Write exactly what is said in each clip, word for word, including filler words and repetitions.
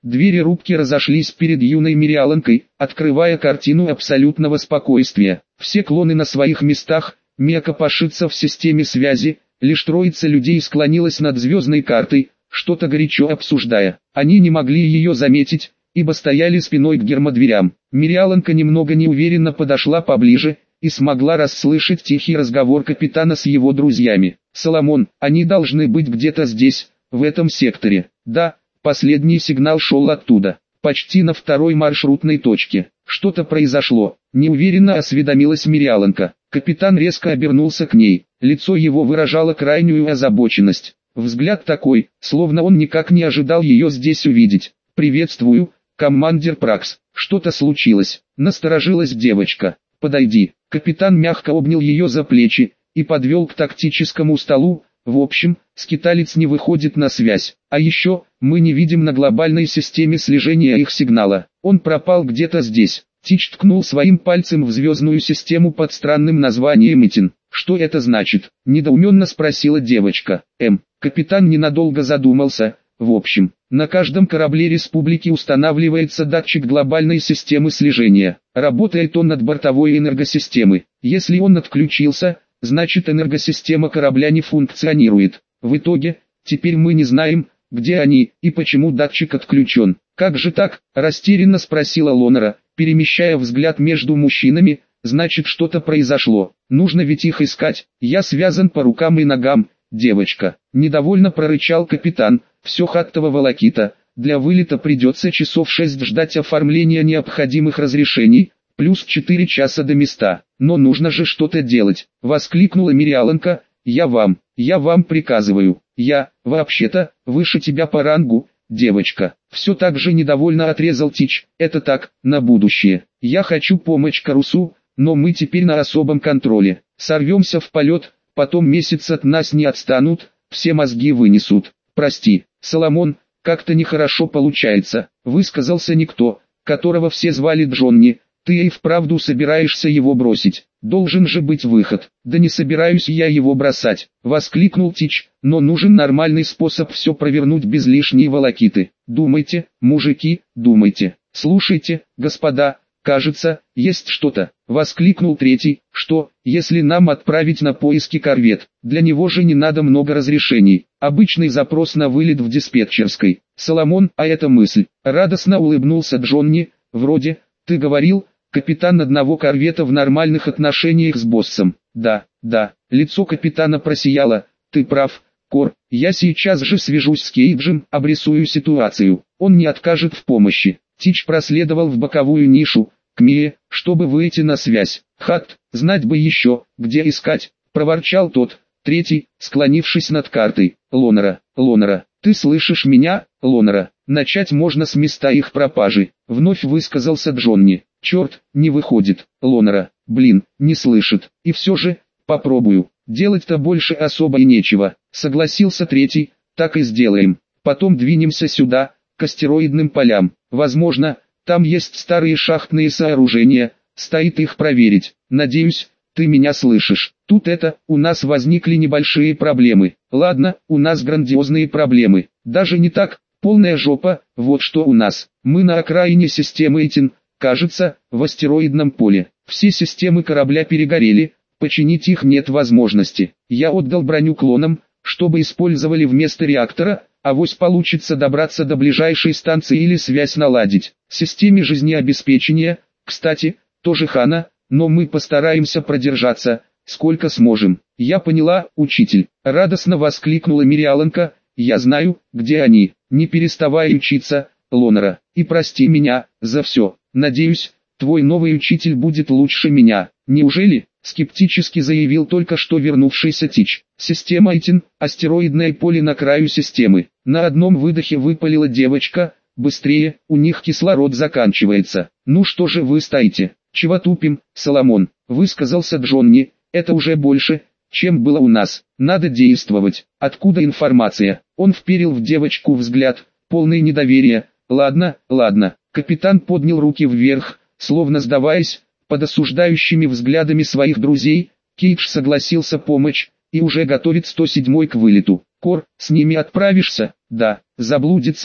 Двери рубки разошлись перед юной Мириаланкой, открывая картину абсолютного спокойствия. Все клоны на своих местах, Мия копошится в системе связи, лишь троица людей склонилась над звездной картой, что-то горячо обсуждая. Они не могли ее заметить, ибо стояли спиной к гермодверям. Мириаланка немного неуверенно подошла поближе и смогла расслышать тихий разговор капитана с его друзьями. «Соломон, они должны быть где-то здесь, в этом секторе». «Да». Последний сигнал шел оттуда, почти на второй маршрутной точке. Что-то произошло, неуверенно осведомилась Мириаланка. Капитан резко обернулся к ней, лицо его выражало крайнюю озабоченность. Взгляд такой, словно он никак не ожидал ее здесь увидеть. «Приветствую, командир Пракс, что-то случилось?» Насторожилась девочка. «Подойди». Капитан мягко обнял ее за плечи и подвел к тактическому столу. «В общем, скиталец не выходит на связь, а еще, мы не видим на глобальной системе слежения их сигнала. Он пропал где-то здесь». Тич ткнул своим пальцем в звездную систему под странным названием Итин. «Что это значит?» – недоуменно спросила девочка. «Эм». Капитан ненадолго задумался. «В общем, на каждом корабле республики устанавливается датчик глобальной системы слежения. Работает он от бортовой энергосистемы. Если он отключился, значит энергосистема корабля не функционирует. В итоге, теперь мы не знаем, где они и почему датчик отключен». «Как же так?» – растерянно спросила Лонера, перемещая взгляд между мужчинами. «Значит, что-то произошло. Нужно ведь их искать. Я связан по рукам и ногам, девочка». Недовольно прорычал капитан. «Все хаттова волокита. Для вылета придется часов шесть ждать оформления необходимых разрешений, плюс четыре часа до места. Но нужно же что-то делать», — воскликнула Мириаланка. «Я вам, я вам приказываю. Я, вообще-то, выше тебя по рангу, девочка». Все так же недовольно отрезал Тич. «Это так, на будущее. Я хочу помочь Карусу, но мы теперь на особом контроле. Сорвемся в полет, потом месяц от нас не отстанут, все мозги вынесут. Прости, Соломон, как-то нехорошо получается», — высказался никто, которого все звали Джонни. «Ты и вправду собираешься его бросить? Должен же быть выход». «Да не собираюсь я его бросать», — воскликнул Тич, «но нужен нормальный способ все провернуть без лишней волокиты. Думайте, мужики, думайте. Слушайте, господа, кажется, есть что-то», — воскликнул третий. «Что, если нам отправить на поиски корвет? Для него же не надо много разрешений. Обычный запрос на вылет в диспетчерской». «Соломон, а это мысль», — радостно улыбнулся Джонни. «Вроде, ты говорил, капитан одного корвета в нормальных отношениях с боссом». «Да, да». Лицо капитана просияло. «Ты прав, Кор. Я сейчас же свяжусь с Кейджем, обрисую ситуацию. Он не откажет в помощи». Тич проследовал в боковую нишу, к Мие, чтобы выйти на связь. «Хат, знать бы еще, где искать», — проворчал тот. Третий, склонившись над картой. «Лонера, Лонера, ты слышишь меня, Лонера? Начать можно с места их пропажи», — вновь высказался Джонни. «Черт, не выходит, Лонера, блин, не слышит. И все же, попробую. Делать-то больше особо и нечего», — согласился третий. «Так и сделаем. Потом двинемся сюда, к астероидным полям. Возможно, там есть старые шахтные сооружения, стоит их проверить. Надеюсь, ты меня слышишь. Тут это, у нас возникли небольшие проблемы. Ладно, у нас грандиозные проблемы. Даже не так, полная жопа, вот что у нас. Мы на окраине системы Итин, кажется, в астероидном поле. Все системы корабля перегорели, починить их нет возможности. Я отдал броню клонам, чтобы использовали вместо реактора, авось получится добраться до ближайшей станции или связь наладить. Системе жизнеобеспечения, кстати, тоже хана, но мы постараемся продержаться, сколько сможем». «Я поняла, учитель», — радостно воскликнула Мириаланка. «Я знаю, где они. Не переставай учиться, Лонера, и прости меня за все. Надеюсь, твой новый учитель будет лучше меня». «Неужели?» — скептически заявил только что вернувшийся Тич. «Система Итин, астероидное поле на краю системы». На одном выдохе выпалила девочка. «Быстрее, у них кислород заканчивается». «Ну что же вы стоите? Чего тупим, Соломон?» — высказался Джонни. «Это уже больше, чем было у нас. Надо действовать». «Откуда информация?» Он вперил в девочку взгляд, полный недоверия. «Ладно, ладно». Капитан поднял руки вверх, словно сдаваясь под осуждающими взглядами своих друзей. Кейдж согласился помочь и уже готовит сто седьмой к вылету. «Кор, с ними отправишься?» «Да, заблудится же».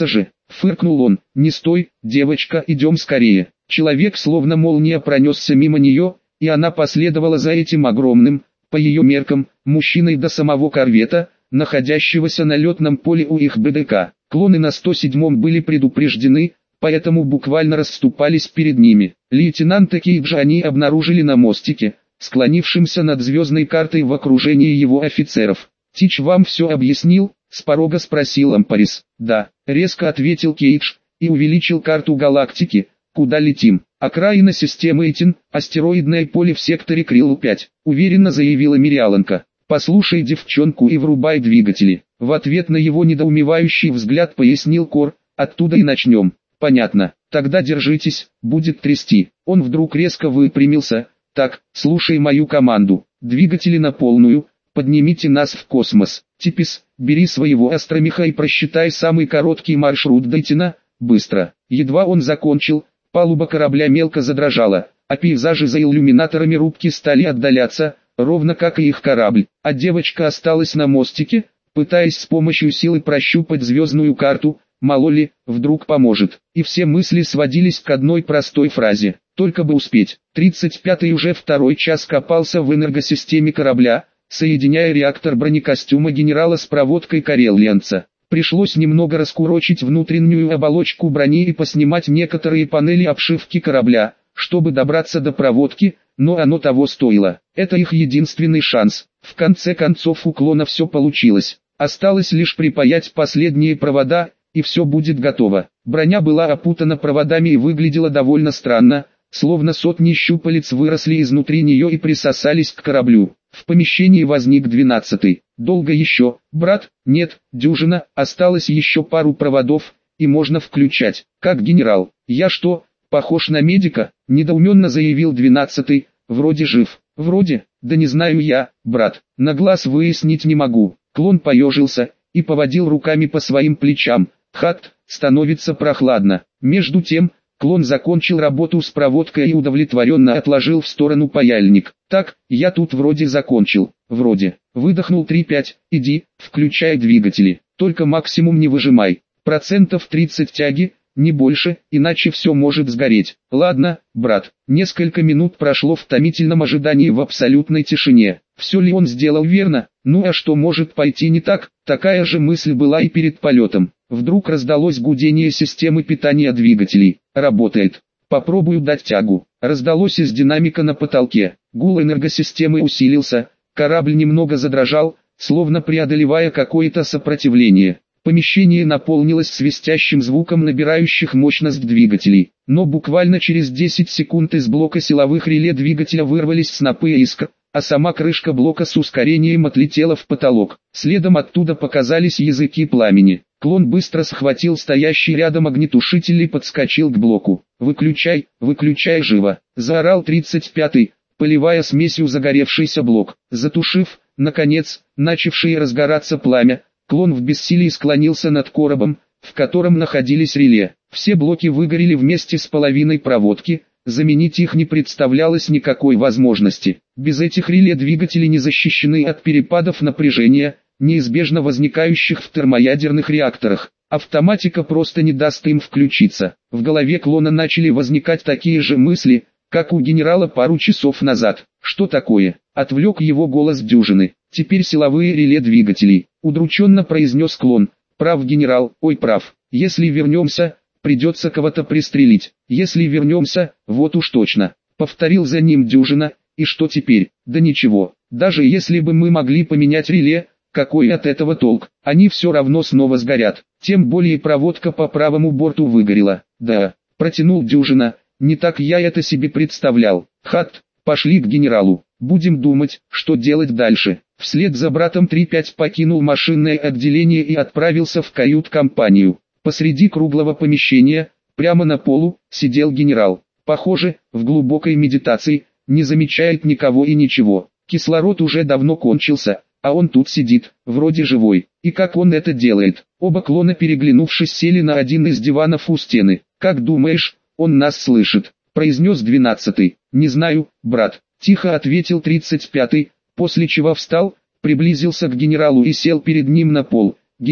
фыркнул он. Не стой, девочка, идем скорее. Человек словно молния пронесся мимо нее, и она последовала за этим огромным, по ее меркам, мужчиной до самого корвета, находящегося на летном поле у их БДК. Клоны на сто седьмом были предупреждены, поэтому буквально расступались перед ними. Лейтенанта Кейджа они обнаружили на мостике, склонившимся над звездной картой в окружении его офицеров. «Тич вам все объяснил?» — с порога спросил Ампарис. «Да», — резко ответил Кейдж, и увеличил карту галактики. «Куда летим?» «Окраина системы Этин, астероидное поле в секторе Крилл пять», — уверенно заявила Мириаланка. «Послушай девчонку и врубай двигатели». В ответ на его недоумевающий взгляд пояснил Кор. «Оттуда и начнем». «Понятно, тогда держитесь, будет трясти». Он вдруг резко выпрямился. «Так, слушай мою команду. Двигатели на полную, поднимите нас в космос. Типис, бери своего астромеха и просчитай самый короткий маршрут до Этина, быстро». Едва он закончил, палуба корабля мелко задрожала, а пейзажи за иллюминаторами рубки стали отдаляться, ровно как и их корабль. А девочка осталась на мостике, пытаясь с помощью силы прощупать звездную карту. Мало ли, вдруг поможет. И все мысли сводились к одной простой фразе: только бы успеть. тридцать пятый уже второй час копался в энергосистеме корабля, соединяя реактор бронекостюма генерала с проводкой Карелианца. Пришлось немного раскурочить внутреннюю оболочку брони и поснимать некоторые панели обшивки корабля, чтобы добраться до проводки, но оно того стоило. Это их единственный шанс. В конце концов у клона все получилось. Осталось лишь припаять последние провода, и все будет готово. Броня была опутана проводами и выглядела довольно странно, словно сотни щупалец выросли изнутри нее и присосались к кораблю. В помещении возник двенадцатый. «Долго еще, брат?» «Нет, дюжина, осталось еще пару проводов, и можно включать». «Как генерал? Я что, похож на медика?» – недоуменно заявил двенадцатый. «Вроде жив». «Вроде? Да не знаю я, брат, на глаз выяснить не могу». Клон поежился и поводил руками по своим плечам. «Хат, становится прохладно». Между тем, клон закончил работу с проводкой и удовлетворенно отложил в сторону паяльник. «Так, я тут вроде закончил». «Вроде». Выдохнул три пять. «Иди, включай двигатели. Только максимум не выжимай. Процентов тридцать тяги, не больше, иначе все может сгореть». «Ладно, брат». Несколько минут прошло в томительном ожидании в абсолютной тишине. Все ли он сделал верно? Ну а что может пойти не так? Такая же мысль была и перед полетом. Вдруг раздалось гудение системы питания двигателей. «Работает. Попробую дать тягу». Раздалось из динамика на потолке. Гул энергосистемы усилился. Корабль немного задрожал, словно преодолевая какое-то сопротивление. Помещение наполнилось свистящим звуком набирающих мощность двигателей. Но буквально через десять секунд из блока силовых реле двигателя вырвались снопы искр, а сама крышка блока с ускорением отлетела в потолок. Следом оттуда показались языки пламени. Клон быстро схватил стоящий рядом огнетушитель и подскочил к блоку. «Выключай, выключай живо!» – заорал тридцать пятый, поливая смесью загоревшийся блок. Затушив, наконец, начавшее разгораться пламя, клон в бессилии склонился над коробом, в котором находились реле. Все блоки выгорели вместе с половиной проводки, заменить их не представлялось никакой возможности. Без этих реле двигатели не защищены от перепадов напряжения, неизбежно возникающих в термоядерных реакторах. Автоматика просто не даст им включиться. В голове клона начали возникать такие же мысли, как у генерала пару часов назад. «Что такое?» — отвлек его голос дюжины. «Теперь силовые реле двигателей», — удрученно произнес клон. «Прав генерал, ой прав. Если вернемся, придется кого-то пристрелить. Если вернемся, вот уж точно», — повторил за ним дюжина. «И что теперь?» «Да ничего. Даже если бы мы могли поменять реле, какой от этого толк? Они все равно снова сгорят. Тем более проводка по правому борту выгорела». «Да», — протянул дюжина. «Не так я это себе представлял. Хат, пошли к генералу. Будем думать, что делать дальше». Вслед за братом три пять покинул машинное отделение и отправился в кают-компанию. Посреди круглого помещения, прямо на полу, сидел генерал. Похоже, в глубокой медитации, не замечает никого и ничего. Кислород уже давно кончился, а он тут сидит, вроде живой. И как он это делает? Оба клона, переглянувшись, сели на один из диванов у стены. «Как думаешь, он нас слышит?» – произнес двенадцатый. «Не знаю, брат», – тихо ответил тридцать пятый, после чего встал, приблизился к генералу и сел перед ним на пол. «Генерал,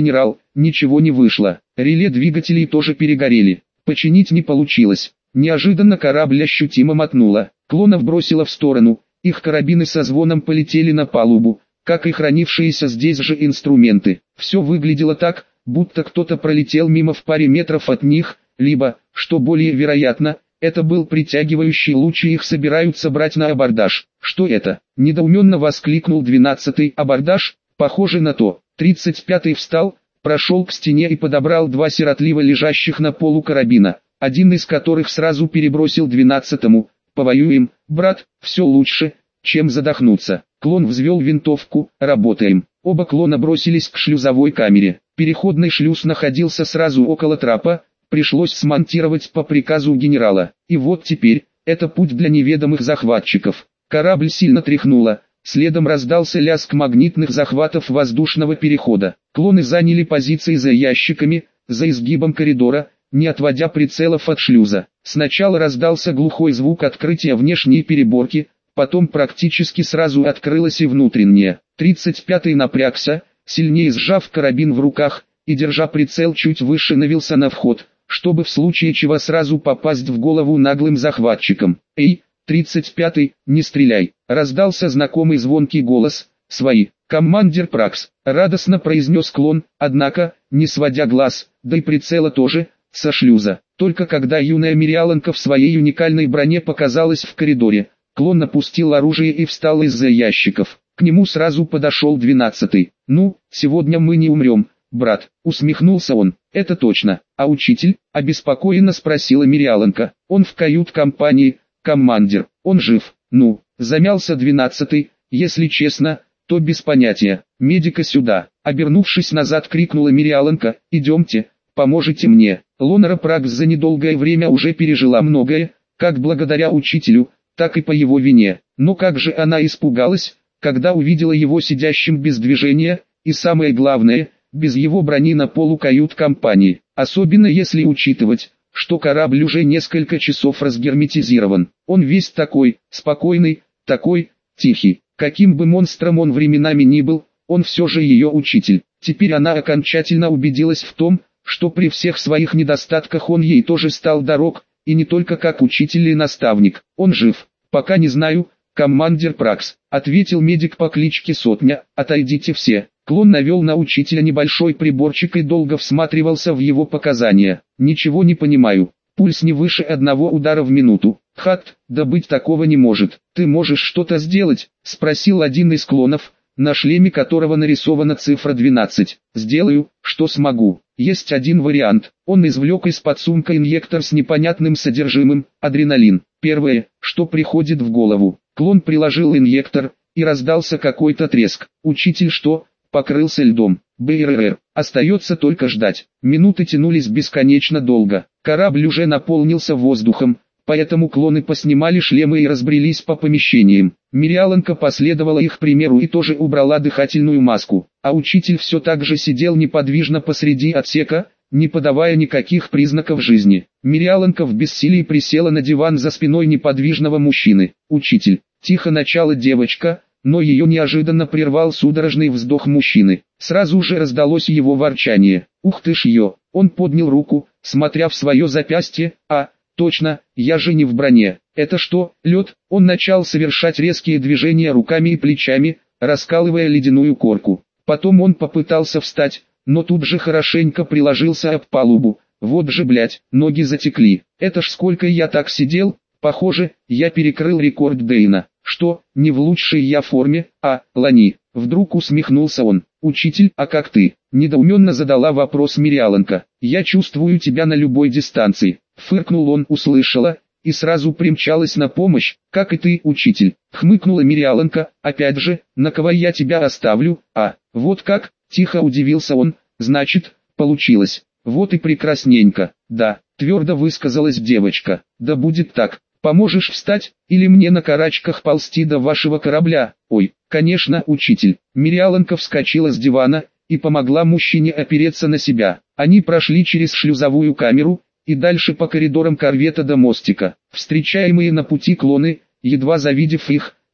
ничего не вышло. Реле двигателей тоже перегорели. Починить не получилось. Неожиданно корабль ощутимо мотнуло. Клонов бросило в сторону. Их карабины со звоном полетели на палубу, как и хранившиеся здесь же инструменты. Все выглядело так, будто кто-то пролетел мимо в паре метров от них, либо, что более вероятно, это был притягивающий луч и их собираются брать на абордаж. Что это? Недоуменно воскликнул двенадцатый. Абордаж? Похоже на то. тридцать пятый встал, прошел к стене и подобрал два сиротливо лежащих на полу карабина, один из которых сразу перебросил двенадцатому. «Повоюем, брат, все лучше, чем задохнуться». Клон взвел винтовку. «Работаем». Оба клона бросились к шлюзовой камере. Переходный шлюз находился сразу около трапа, пришлось смонтировать по приказу генерала. И вот теперь, это путь для неведомых захватчиков. Корабль сильно тряхнуло, следом раздался лязг магнитных захватов воздушного перехода. Клоны заняли позиции за ящиками, за изгибом коридора, не отводя прицелов от шлюза. Сначала раздался глухой звук открытия внешней переборки, потом практически сразу открылась и внутренняя. тридцать пятый напрягся, сильнее сжав карабин в руках, и держа прицел чуть выше навелся на вход, чтобы в случае чего сразу попасть в голову наглым захватчикам. «Эй, тридцать пятый, не стреляй!» Раздался знакомый звонкий голос. «Свои!» «Командир Пракс!» — радостно произнес клон, однако, не сводя глаз, да и прицела тоже, со шлюза. Только когда юная Мириаланка в своей уникальной броне показалась в коридоре, клон опустил оружие и встал из-за ящиков. К нему сразу подошел двенадцатый. «Ну, сегодня мы не умрем, брат», — усмехнулся он. «Это точно. А учитель?» — обеспокоенно спросила Мириаланка. «Он в кают-компании, командир. Он жив». «Ну», — замялся двенадцатый, «если честно, то без понятия. Медика сюда». Обернувшись назад, крикнула Мириаланка. «Идемте, поможете мне». Лонара Пракс за недолгое время уже пережила многое, как благодаря учителю, так и по его вине. Но как же она испугалась, когда увидела его сидящим без движения, и самое главное, без его брони на полу кают-компании. Особенно если учитывать, что корабль уже несколько часов разгерметизирован. Он весь такой, спокойный, такой, тихий. Каким бы монстром он временами ни был, он все же ее учитель. Теперь она окончательно убедилась в том, что при всех своих недостатках он ей тоже стал дорог, и не только как учитель и наставник. Он жив. «Пока не знаю, командир Пракс», — ответил медик по кличке Сотня. «Отойдите все». Клон навел на учителя небольшой приборчик и долго всматривался в его показания. «Ничего не понимаю. Пульс не выше одного удара в минуту. Хат, да быть такого не может. Ты можешь что-то сделать?» — спросил один из клонов, на шлеме которого нарисована цифра двенадцать. «Сделаю, что смогу. Есть один вариант». Он извлек из-под сумка инъектор с непонятным содержимым, адреналин. Первое, что приходит в голову. Клон приложил инъектор, и раздался какой-то треск. Учитель что? Покрылся льдом. БРР. Остается только ждать. Минуты тянулись бесконечно долго. Корабль уже наполнился воздухом, поэтому клоны поснимали шлемы и разбрелись по помещениям. Мириаланка последовала их примеру и тоже убрала дыхательную маску, а учитель все так же сидел неподвижно посреди отсека, не подавая никаких признаков жизни. Мириаланка в бессилии присела на диван за спиной неподвижного мужчины. «Учитель», — тихо начала девочка, но ее неожиданно прервал судорожный вздох мужчины. Сразу же раздалось его ворчание. «Ух ты ж ее!» Он поднял руку, смотря в свое запястье. «А, точно, я же не в броне. Это что, лед?» Он начал совершать резкие движения руками и плечами, раскалывая ледяную корку. Потом он попытался встать, но тут же хорошенько приложился об палубу. «Вот же, блять, ноги затекли. Это ж сколько я так сидел, похоже, я перекрыл рекорд Дейна». «Что, не в лучшей я форме, а, Лани?» Вдруг усмехнулся он. «Учитель, а как ты?» Недоуменно задала вопрос Мириаланка. «Я чувствую тебя на любой дистанции». Фыркнул он, услышала, и сразу примчалась на помощь. «Как и ты, учитель», хмыкнула Мириаланка. «Опять же, на кого я тебя оставлю?» «А, вот как?» Тихо удивился он. «Значит, получилось. Вот и прекрасненько». «Да», твердо высказалась девочка. «Да будет так. Поможешь встать, или мне на карачках ползти до вашего корабля?» «Ой, конечно, учитель». Мириаланка вскочила с дивана и помогла мужчине опереться на себя. Они прошли через шлюзовую камеру и дальше по коридорам корвета до мостика. Встречаемые на пути клоны, едва завидев их,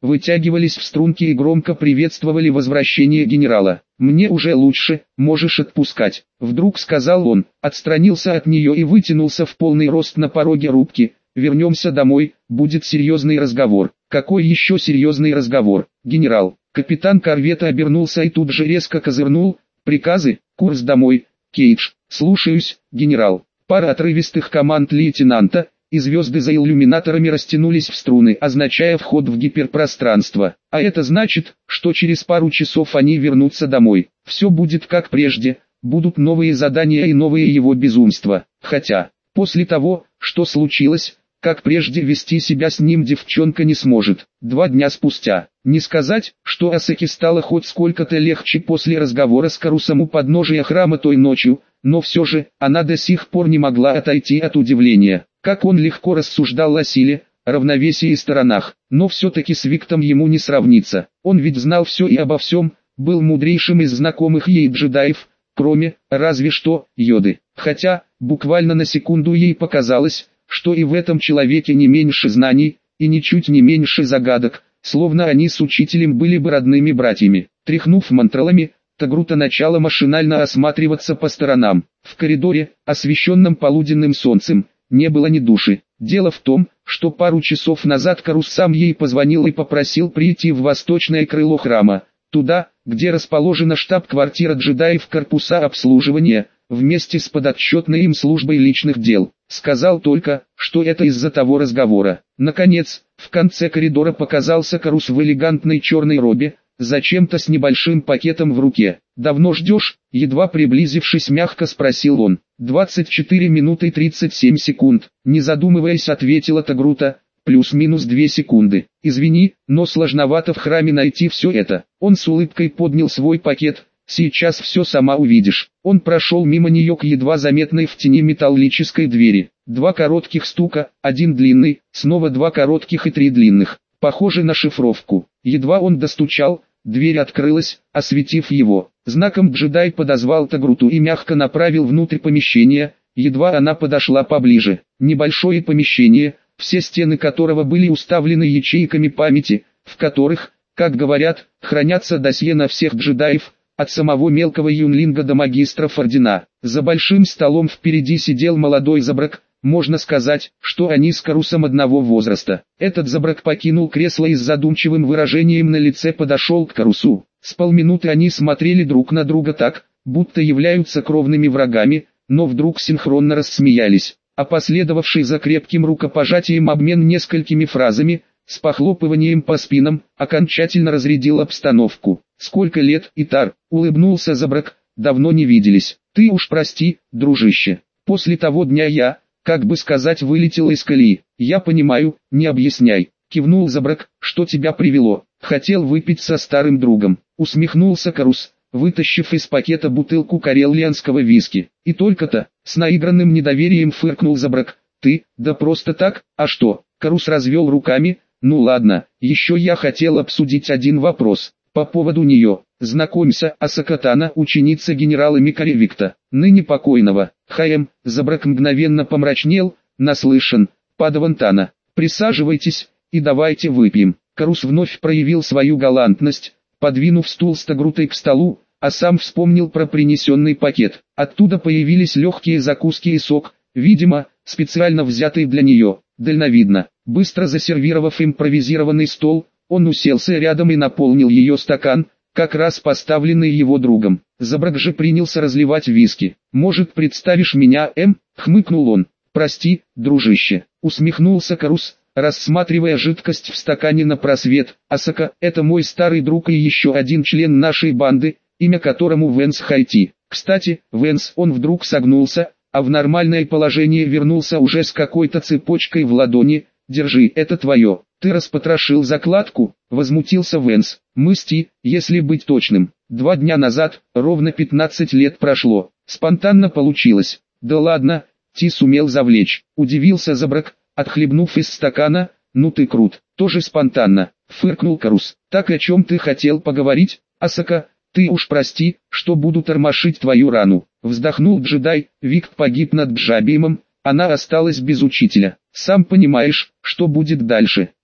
вытягивались в струнки и громко приветствовали возвращение генерала. «Мне уже лучше, можешь отпускать», — вдруг сказал он, отстранился от нее и вытянулся в полный рост на пороге рубки. «Вернемся домой, будет серьезный разговор». «Какой еще серьезный разговор, генерал?» Капитан корвета обернулся и тут же резко козырнул. «Приказы, курс домой, Кейдж». «Слушаюсь, генерал». Пара отрывистых команд лейтенанта, и звезды за иллюминаторами растянулись в струны, означая вход в гиперпространство. А это значит, что через пару часов они вернутся домой. Все будет как прежде, будут новые задания и новые его безумства. Хотя, после того, что случилось, как прежде вести себя с ним девчонка не сможет. Два дня спустя. Не сказать, что Асаки стало хоть сколько-то легче после разговора с Карусом у подножия храма той ночью, но все же, она до сих пор не могла отойти от удивления. Как он легко рассуждал о силе, равновесии и сторонах, но все-таки с Виктом ему не сравнится. Он ведь знал все и обо всем, был мудрейшим из знакомых ей джедаев, кроме, разве что, Йоды. Хотя, буквально на секунду ей показалось, что и в этом человеке не меньше знаний, и ничуть не меньше загадок, словно они с учителем были бы родными братьями. Тряхнув мантралами, Тагрута начала машинально осматриваться по сторонам. В коридоре, освещенном полуденным солнцем, не было ни души. Дело в том, что пару часов назад Карус сам ей позвонил и попросил прийти в восточное крыло храма, туда, где расположена штаб-квартира джедаев корпуса обслуживания, вместе с подотчетной им службой личных дел. Сказал только, что это из-за того разговора. Наконец, в конце коридора показался Карус в элегантной черной робе, зачем-то с небольшим пакетом в руке. «Давно ждешь?» — едва приблизившись мягко спросил он. «двадцать четыре минуты тридцать семь секунд», — не задумываясь ответила Тагрута, плюс-минус две секунды. «Извини, но сложновато в храме найти все это». Он с улыбкой поднял свой пакет. «Сейчас все сама увидишь». Он прошел мимо нее к едва заметной в тени металлической двери. Два коротких стука, один длинный, снова два коротких и три длинных. Похоже на шифровку. Едва он достучал, дверь открылась, осветив его. Знаком джедай подозвал Тагруту и мягко направил внутрь помещения. Едва она подошла поближе. Небольшое помещение, все стены которого были уставлены ячейками памяти, в которых, как говорят, хранятся досье на всех джедаев, от самого мелкого юнлинга до магистров ордена. За большим столом впереди сидел молодой Забрак, можно сказать, что они с Карусом одного возраста. Этот Забрак покинул кресло и с задумчивым выражением на лице подошел к Карусу. С полминуты они смотрели друг на друга так, будто являются кровными врагами, но вдруг синхронно рассмеялись. А последовавший за крепким рукопожатием обмен несколькими фразами, с похлопыванием по спинам, окончательно разрядил обстановку. «Сколько лет, Итар?» — улыбнулся Забрак, — «давно не виделись. Ты уж прости, дружище. После того дня я, как бы сказать, вылетел из колеи». «Я понимаю, не объясняй», — кивнул Забрак. «Что тебя привело?» «Хотел выпить со старым другом», — усмехнулся Карус, вытащив из пакета бутылку карелианского виски. «И только-то», — с наигранным недоверием фыркнул Забрак. «Ты, да просто так, а что?» Карус развел руками. «Ну ладно, еще я хотел обсудить один вопрос. По поводу нее. Знакомься, Асака Тана, ученица генерала Микари Викта, ныне покойного». Хаем, Забрак мгновенно помрачнел. «Наслышан, Падаван Тана. Присаживайтесь, и давайте выпьем». Карус вновь проявил свою галантность, подвинув стул с Тагрутой к столу, а сам вспомнил про принесенный пакет. Оттуда появились легкие закуски и сок, видимо, специально взятый для нее. Дальновидно. Быстро засервировав импровизированный стол, он уселся рядом и наполнил ее стакан, как раз поставленный его другом. Забрак же принялся разливать виски. «Может, представишь меня, М?» — хмыкнул он. «Прости, дружище», — усмехнулся Карус, рассматривая жидкость в стакане на просвет. «Асака — это мой старый друг и еще один член нашей банды, имя которому Венс Хайти. Кстати, Венс, он вдруг согнулся, а в нормальное положение вернулся уже с какой-то цепочкой в ладони. Держи, это твое». «Ты распотрошил закладку?» — возмутился Венс. «Мы с Ти, если быть точным. Два дня назад, ровно пятнадцать лет прошло. Спонтанно получилось». «Да ладно, Ти сумел завлечь», — удивился Забрак, отхлебнув из стакана. «Ну ты крут». «Тоже спонтанно», — фыркнул Карус. «Так о чем ты хотел поговорить, Асака?» «Ты уж прости, что буду тормошить твою рану», — вздохнул джедай. «Викт погиб над Джабиемом, она осталась без учителя. Сам понимаешь, что будет дальше».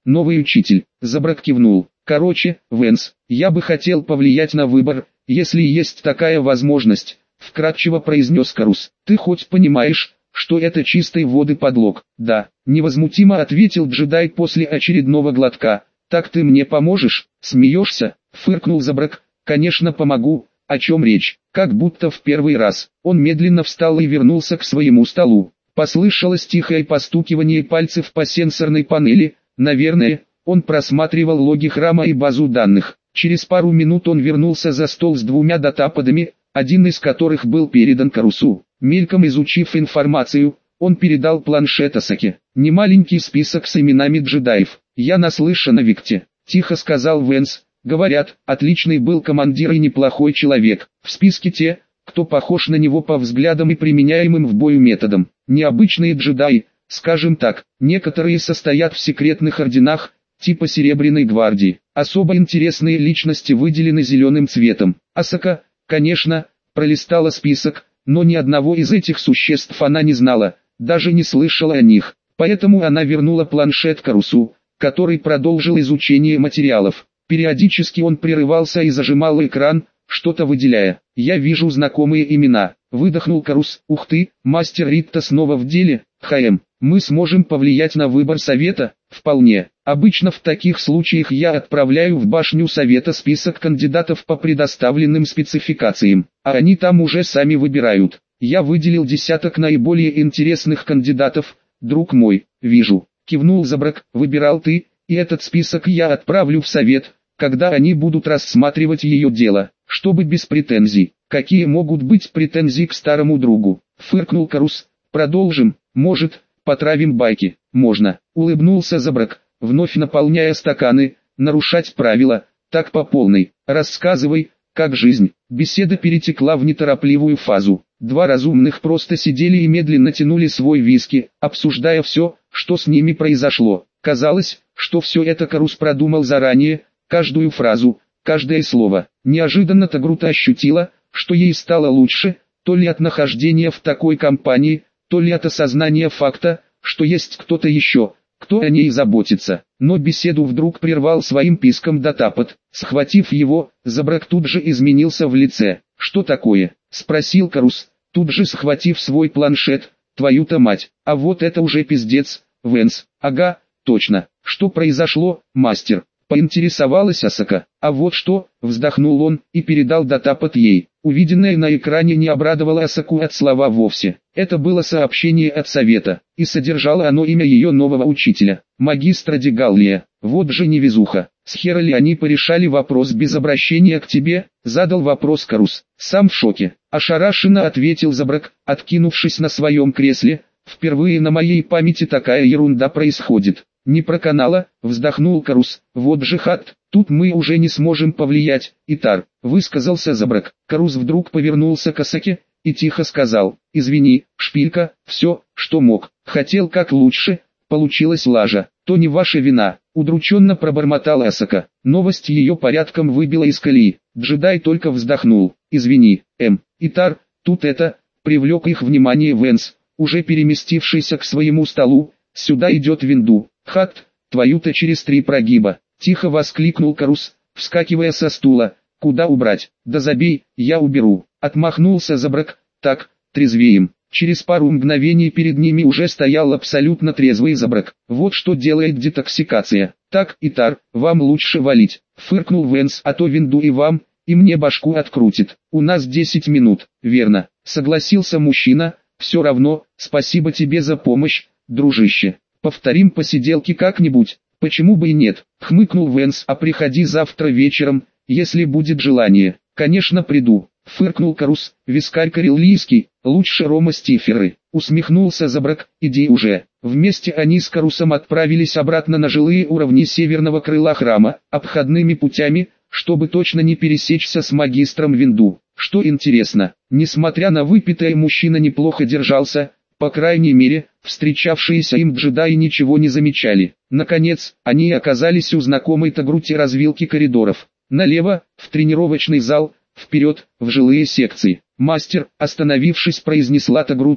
новый учитель. Забрак кивнул. Короче, Вэнс, я бы хотел повлиять на выбор, если есть такая возможность, вкратчиво произнес Карус. Ты хоть понимаешь, что это чистой воды подлог? Да, невозмутимо ответил джедай после очередного глотка. Так ты мне поможешь? Смеешься? Фыркнул Забрак. Конечно помогу. О чем речь? Как будто в первый раз. Он медленно встал и вернулся к своему столу. Послышалось тихое постукивание пальцев по сенсорной панели. Наверное, он просматривал логи храма и базу данных. Через пару минут он вернулся за стол с двумя датападами, один из которых был передан Карусу. Мельком изучив информацию, он передал планшет Асаке. Немаленький список с именами джедаев. «Я наслышан о Викте», — тихо сказал Вэнс. «Говорят, отличный был командир и неплохой человек. В списке те, кто похож на него по взглядам и применяемым в бою методам. Необычные джедаи, скажем так, некоторые состоят в секретных орденах, типа Серебряной гвардии. Особо интересные личности выделены зеленым цветом. Асака, конечно, пролистала список, но ни одного из этих существ она не знала, даже не слышала о них. Поэтому она вернула планшет Карусу, который продолжил изучение материалов. Периодически он прерывался и зажимал экран, что-то выделяя. «Я вижу знакомые имена», — выдохнул Карус. «Ух ты, мастер Ритта снова в деле. ХМ, мы сможем повлиять на выбор совета?» «Вполне. Обычно в таких случаях я отправляю в башню совета список кандидатов по предоставленным спецификациям, а они там уже сами выбирают. Я выделил десяток наиболее интересных кандидатов, друг мой, вижу», — кивнул Забрак. «Выбирал ты, и этот список я отправлю в совет, когда они будут рассматривать ее дело, чтобы без претензий». «Какие могут быть претензии к старому другу?» — фыркнул Карус. «Продолжим, может, потравим байки?» «Можно», — улыбнулся Забрак, вновь наполняя стаканы. «Нарушать правила, так по полной. Рассказывай, как жизнь». Беседа перетекла в неторопливую фазу. Два разумных просто сидели и медленно тянули свой виски, обсуждая все, что с ними произошло. Казалось, что все это Карус продумал заранее, каждую фразу, каждое слово. Неожиданно Тагрута ощутила, что ей стало лучше, то ли от нахождения в такой компании, то ли от осознания факта, что есть кто-то еще, кто о ней заботится. Но беседу вдруг прервал своим писком датапад. Схватив его, Забрак тут же изменился в лице. «Что такое?» — спросил Карус, тут же схватив свой планшет. «Твою-то мать, а вот это уже пиздец, Вэнс». «Ага, точно. Что произошло, мастер?» — поинтересовалась Асака. «А вот что», — вздохнул он и передал датапад ей. Увиденное на экране не обрадовало Асаку от слова вовсе. Это было сообщение от совета, и содержало оно имя ее нового учителя, магистра Дегаллия. «Вот же невезуха. С хера ли они порешали вопрос без обращения к тебе?» — задал вопрос Карус. «Сам в шоке», — ошарашенно ответил Забрак, откинувшись на своем кресле. «Впервые на моей памяти такая ерунда происходит». «Не проканала», — вздохнул Карус. «Вот же хат, тут мы уже не сможем повлиять». «Итар», — высказался Забрак. Карус вдруг повернулся к Асаке и тихо сказал: «Извини, шпилька, все, что мог. Хотел как лучше, получилась лажа. То не ваша вина», — удрученно пробормотала Асака. Новость ее порядком выбила из колеи. Джедай только вздохнул. «Извини, М. Итар, тут это», — привлек их внимание Вэнс, уже переместившийся к своему столу. «Сюда идет Винду». «Хат, твою-то через три прогиба!» — тихо воскликнул Карус, вскакивая со стула. «Куда убрать?» «Да забей, я уберу», — отмахнулся Забрак. «Так, трезвеем». Через пару мгновений перед ними уже стоял абсолютно трезвый Забрак. «Вот что делает детоксикация». «Так, Итар, вам лучше валить», — фыркнул Вэнс. «А то Винду и вам, и мне башку открутит. У нас десять минут». «Верно», — согласился мужчина. «Все равно, спасибо тебе за помощь, дружище. Повторим посиделки как-нибудь». «Почему бы и нет?» — хмыкнул Вэнс. «А приходи завтра вечером, если будет желание». «Конечно приду», — фыркнул Карус. «Вискарь карелийский, лучше Рома Стиферы», — усмехнулся Забрак. «Иди уже». Вместе они с Карусом отправились обратно на жилые уровни северного крыла храма, обходными путями, чтобы точно не пересечься с магистром Винду. Что интересно, несмотря на выпитое, мужчина неплохо держался. По крайней мере, встречавшиеся им джедаи ничего не замечали. Наконец, они оказались у знакомой Тагрути развилки коридоров. Налево, в тренировочный зал, вперед, в жилые секции. «Мастер», остановившись, произнесла Тагрута,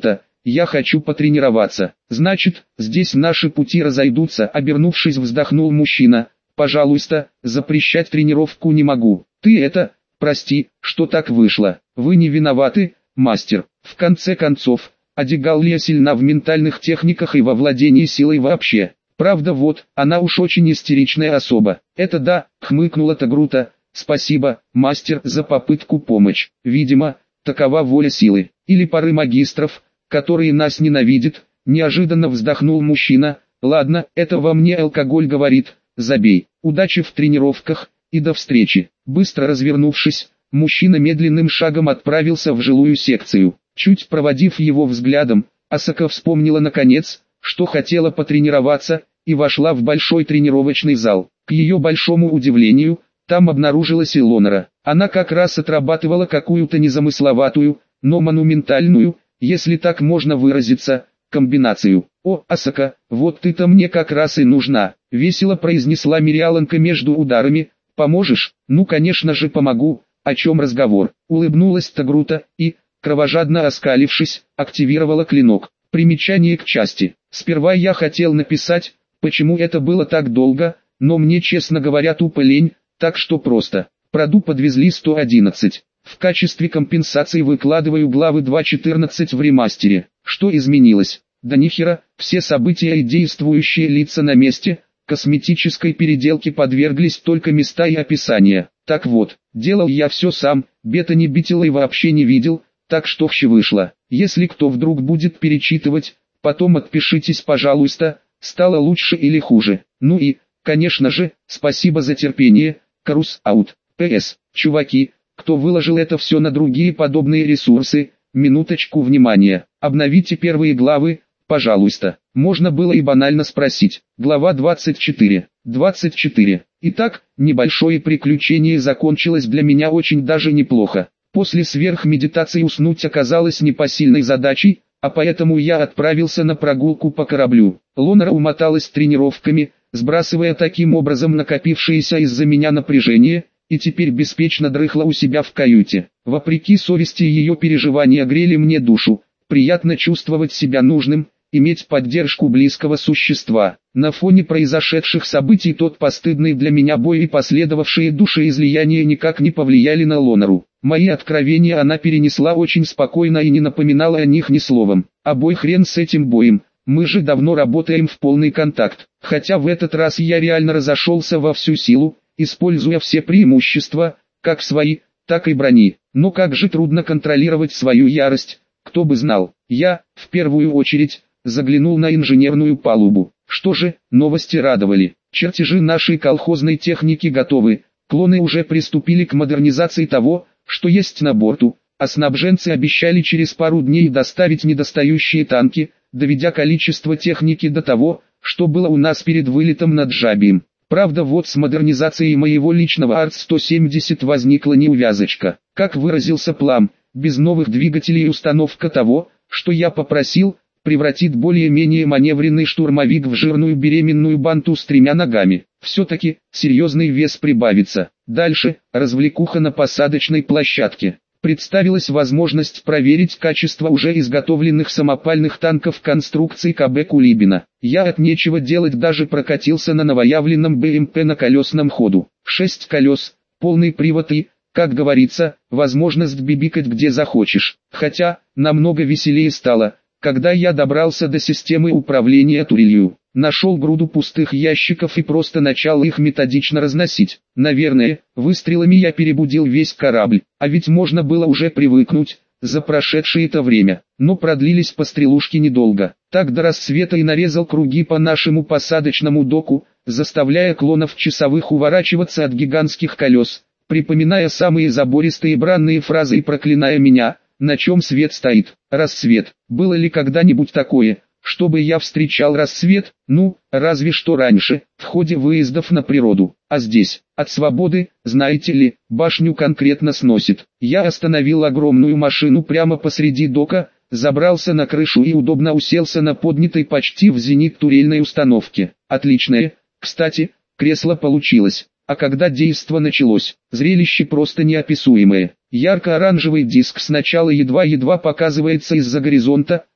я хочу потренироваться. Значит, здесь наши пути разойдутся, обернувшись, вздохнул мужчина. Пожалуйста, запрещать тренировку не могу. Ты это, прости, что так вышло. Вы не виноваты, мастер. В конце концов, Адигаллия сильна в ментальных техниках и во владении силой вообще. Правда вот, она уж очень истеричная особа. Это да, хмыкнула Тагрута. Спасибо, мастер, за попытку помочь. Видимо, такова воля силы. Или пары магистров, которые нас ненавидят. Неожиданно вздохнул мужчина. Ладно, это во мне алкоголь говорит. Забей. Удачи в тренировках и до встречи. Быстро развернувшись, мужчина медленным шагом отправился в жилую секцию. Чуть проводив его взглядом, Асака вспомнила наконец, что хотела потренироваться, и вошла в большой тренировочный зал. К ее большому удивлению, там обнаружилась Илонора. Она как раз отрабатывала какую-то незамысловатую, но монументальную, если так можно выразиться, комбинацию. «О, Асака, вот ты-то мне как раз и нужна», — весело произнесла Мириаланка между ударами. «Поможешь?» «Ну конечно же помогу, о чем разговор?» Улыбнулась Тагрута и, кровожадно оскалившись, активировала клинок. Примечание к части. Сперва я хотел написать, почему это было так долго, но мне, честно говоря, тупо лень, так что просто. Проду подвезли сто одиннадцать. В качестве компенсации выкладываю главы два четырнадцать в ремастере. Что изменилось? Да нихера, все события и действующие лица на месте, косметической переделке подверглись только места и описания. Так вот, делал я все сам, бета не битила и вообще не видел, так что вщи вышло. Если кто вдруг будет перечитывать, потом отпишитесь, пожалуйста, стало лучше или хуже. Ну и, конечно же, спасибо за терпение, Карус Аут. ПС, чуваки, кто выложил это все на другие подобные ресурсы, минуточку внимания, обновите первые главы, пожалуйста. Можно было и банально спросить. Глава двадцать четыре. двадцать четыре. Итак, небольшое приключение закончилось для меня очень даже неплохо. После сверхмедитации уснуть оказалось непосильной задачей, а поэтому я отправился на прогулку по кораблю. Лонора умоталась тренировками, сбрасывая таким образом накопившееся из-за меня напряжение, и теперь беспечно дрыхла у себя в каюте. Вопреки совести ее переживания грели мне душу. Приятно чувствовать себя нужным, иметь поддержку близкого существа. На фоне произошедших событий тот постыдный для меня бой и последовавшие душеизлияния никак не повлияли на Лонору. Мои откровения она перенесла очень спокойно и не напоминала о них ни словом. А бой хрен с этим боем, мы же давно работаем в полный контакт. Хотя в этот раз я реально разошелся во всю силу, используя все преимущества, как свои, так и брони. Но как же трудно контролировать свою ярость, кто бы знал. Я, в первую очередь, заглянул на инженерную палубу. Что же, новости радовали. Чертежи нашей колхозной техники готовы, клоны уже приступили к модернизации того, что есть на борту, а снабженцы обещали через пару дней доставить недостающие танки, доведя количество техники до того, что было у нас перед вылетом над Джабием. Правда, вот с модернизацией моего личного Арт сто семьдесят возникла неувязочка. Как выразился Плам, без новых двигателей установка того, что я попросил, превратит более-менее маневренный штурмовик в жирную беременную банту с тремя ногами. Все-таки, серьезный вес прибавится. Дальше, развлекуха на посадочной площадке. Представилась возможность проверить качество уже изготовленных самопальных танков конструкции КБ Кулибина. Я от нечего делать даже прокатился на новоявленном БМП на колесном ходу. Шесть колес, полный привод и, как говорится, возможность бибикать где захочешь. Хотя, намного веселее стало, когда я добрался до системы управления турелью. Нашел груду пустых ящиков и просто начал их методично разносить. Наверное, выстрелами я перебудил весь корабль, а ведь можно было уже привыкнуть за прошедшее-то время. Но продлились пострелушки недолго. Так до рассвета и нарезал круги по нашему посадочному доку, заставляя клонов часовых уворачиваться от гигантских колес, припоминая самые забористые бранные фразы и проклиная меня, на чем свет стоит. Рассвет. Было ли когда-нибудь такое, чтобы я встречал рассвет? Ну, разве что раньше, в ходе выездов на природу. А здесь, от свободы, знаете ли, башню конкретно сносит. Я остановил огромную машину прямо посреди дока, забрался на крышу и удобно уселся на поднятой почти в зенит турельной установке. Отличное, кстати, кресло получилось. А когда действо началось, зрелище просто неописуемое. Ярко-оранжевый диск сначала едва-едва показывается из-за горизонта,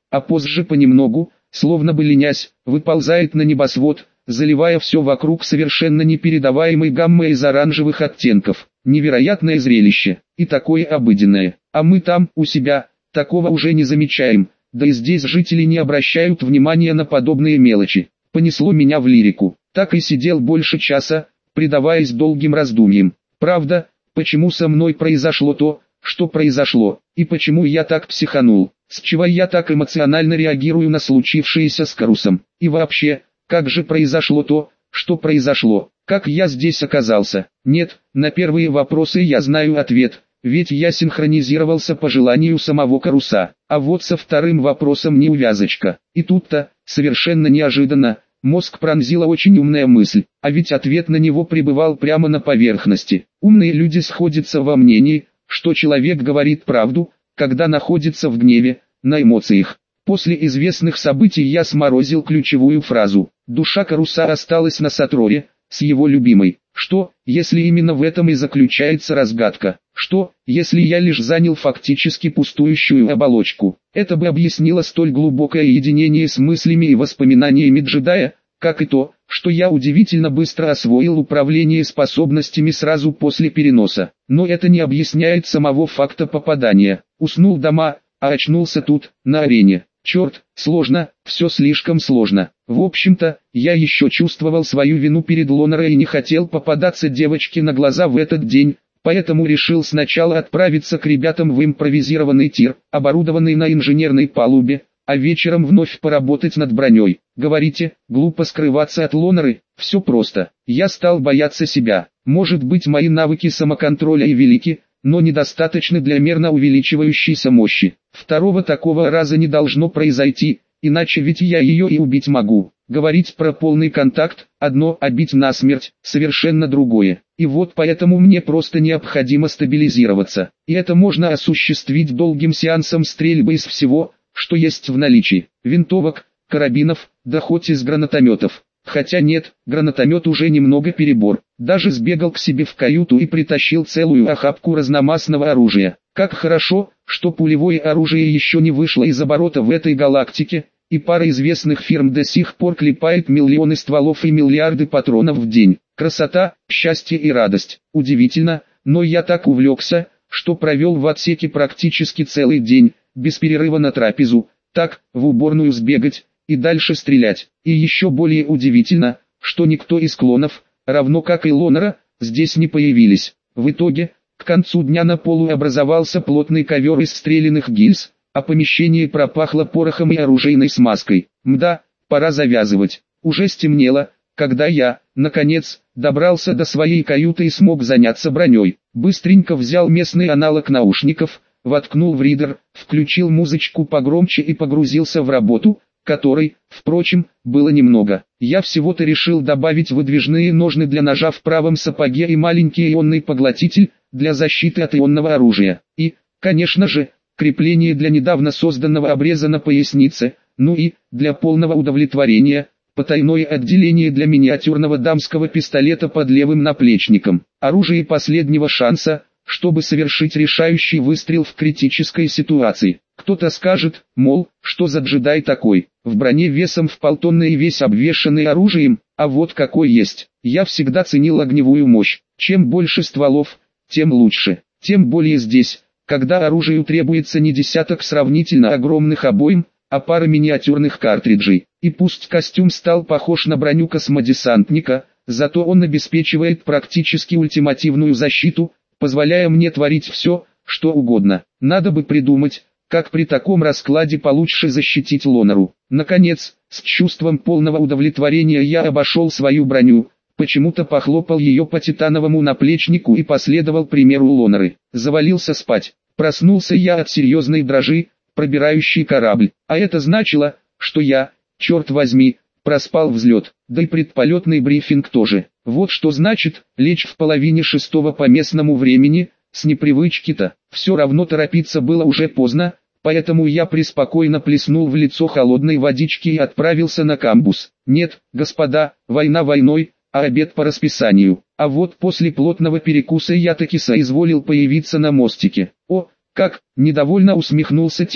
а позже понемногу, словно бы ленясь, выползает на небосвод, заливая все вокруг совершенно непередаваемой гаммой из оранжевых оттенков. Невероятное зрелище, и такое обыденное. А мы там, у себя, такого уже не замечаем, да и здесь жители не обращают внимания на подобные мелочи. Понесло меня в лирику. Так и сидел больше часа, предаваясь долгим раздумьям. Правда, почему со мной произошло то, что произошло, и почему я так психанул, с чего я так эмоционально реагирую на случившееся с Карусом, и вообще, как же произошло то, что произошло, как я здесь оказался. Нет, на первые вопросы я знаю ответ, ведь я синхронизировался по желанию самого Каруса, а вот со вторым вопросом неувязочка. И тут-то, совершенно неожиданно, мозг пронзила очень умная мысль, а ведь ответ на него пребывал прямо на поверхности. Умные люди сходятся во мнении, что человек говорит правду, когда находится в гневе, на эмоциях. После известных событий я сморозил ключевую фразу. Душа Каруса осталась на Сатроре, с его любимой. Что, если именно в этом и заключается разгадка? Что, если я лишь занял фактически пустующую оболочку? Это бы объяснило столь глубокое единение с мыслями и воспоминаниями джедая, как и то, что я удивительно быстро освоил управление способностями сразу после переноса. Но это не объясняет самого факта попадания. Уснул дома, а очнулся тут, на арене. Черт, сложно, все слишком сложно. В общем-то, я еще чувствовал свою вину перед Лонарой и не хотел попадаться девочке на глаза в этот день, поэтому решил сначала отправиться к ребятам в импровизированный тир, оборудованный на инженерной палубе, а вечером вновь поработать над броней. Говорите, глупо скрываться от Лонары? Все просто. Я стал бояться себя. Может быть, мои навыки самоконтроля и велики, но недостаточны для мерно увеличивающейся мощи. Второго такого раза не должно произойти, иначе ведь я ее и убить могу. Говорить про полный контакт – одно, а бить насмерть – совершенно другое. И вот поэтому мне просто необходимо стабилизироваться. И это можно осуществить долгим сеансом стрельбы из всего, что есть в наличии. Винтовок, карабинов, да хоть из гранатометов. Хотя нет, гранатомет уже немного перебор. Даже сбегал к себе в каюту и притащил целую охапку разномастного оружия. Как хорошо, что пулевое оружие еще не вышло из оборота в этой галактике, и пара известных фирм до сих пор клепает миллионы стволов и миллиарды патронов в день. Красота, счастье и радость. Удивительно, но я так увлекся, что провел в отсеке практически целый день, без перерыва на трапезу, так, в уборную сбегать, и дальше стрелять. И еще более удивительно, что никто из клонов, равно как и Лонара, здесь не появились. В итоге, к концу дня на полу образовался плотный ковер из стрелянных гильз, а помещение пропахло порохом и оружейной смазкой. Мда, пора завязывать. Уже стемнело, когда я, наконец, добрался до своей каюты и смог заняться броней. Быстренько взял местный аналог наушников, воткнул в ридер, включил музычку погромче и погрузился в работу, которой, впрочем, было немного. Я всего-то решил добавить выдвижные ножны для ножа в правом сапоге и маленький ионный поглотитель, для защиты от ионного оружия. И, конечно же, крепление для недавно созданного обреза на пояснице, ну и, для полного удовлетворения, потайное отделение для миниатюрного дамского пистолета под левым наплечником. Оружие последнего шанса, чтобы совершить решающий выстрел в критической ситуации. Кто-то скажет, мол, что за джедай такой, в броне весом в полтонны и весь обвешанный оружием, а вот какой есть. Я всегда ценил огневую мощь. Чем больше стволов, тем лучше. Тем более здесь, когда оружию требуется не десяток сравнительно огромных обоим, а пара миниатюрных картриджей. И пусть костюм стал похож на броню космодесантника, зато он обеспечивает практически ультимативную защиту, позволяя мне творить все, что угодно. Надо бы придумать, как при таком раскладе получше защитить Лонару. Наконец, с чувством полного удовлетворения я обошел свою броню, почему-то похлопал ее по титановому наплечнику и последовал примеру Лонары. Завалился спать. Проснулся я от серьезной дрожи, пробирающей корабль. А это значило, что я, черт возьми, проспал взлет, да и предполетный брифинг тоже. Вот что значит, лечь в половине шестого по местному времени, с непривычки-то. Все равно торопиться было уже поздно, поэтому я преспокойно плеснул в лицо холодной водички и отправился на камбус. Нет, господа, война войной, а обед по расписанию. А вот после плотного перекуса я таки соизволил появиться на мостике. О, как, недовольно усмехнулся Тич,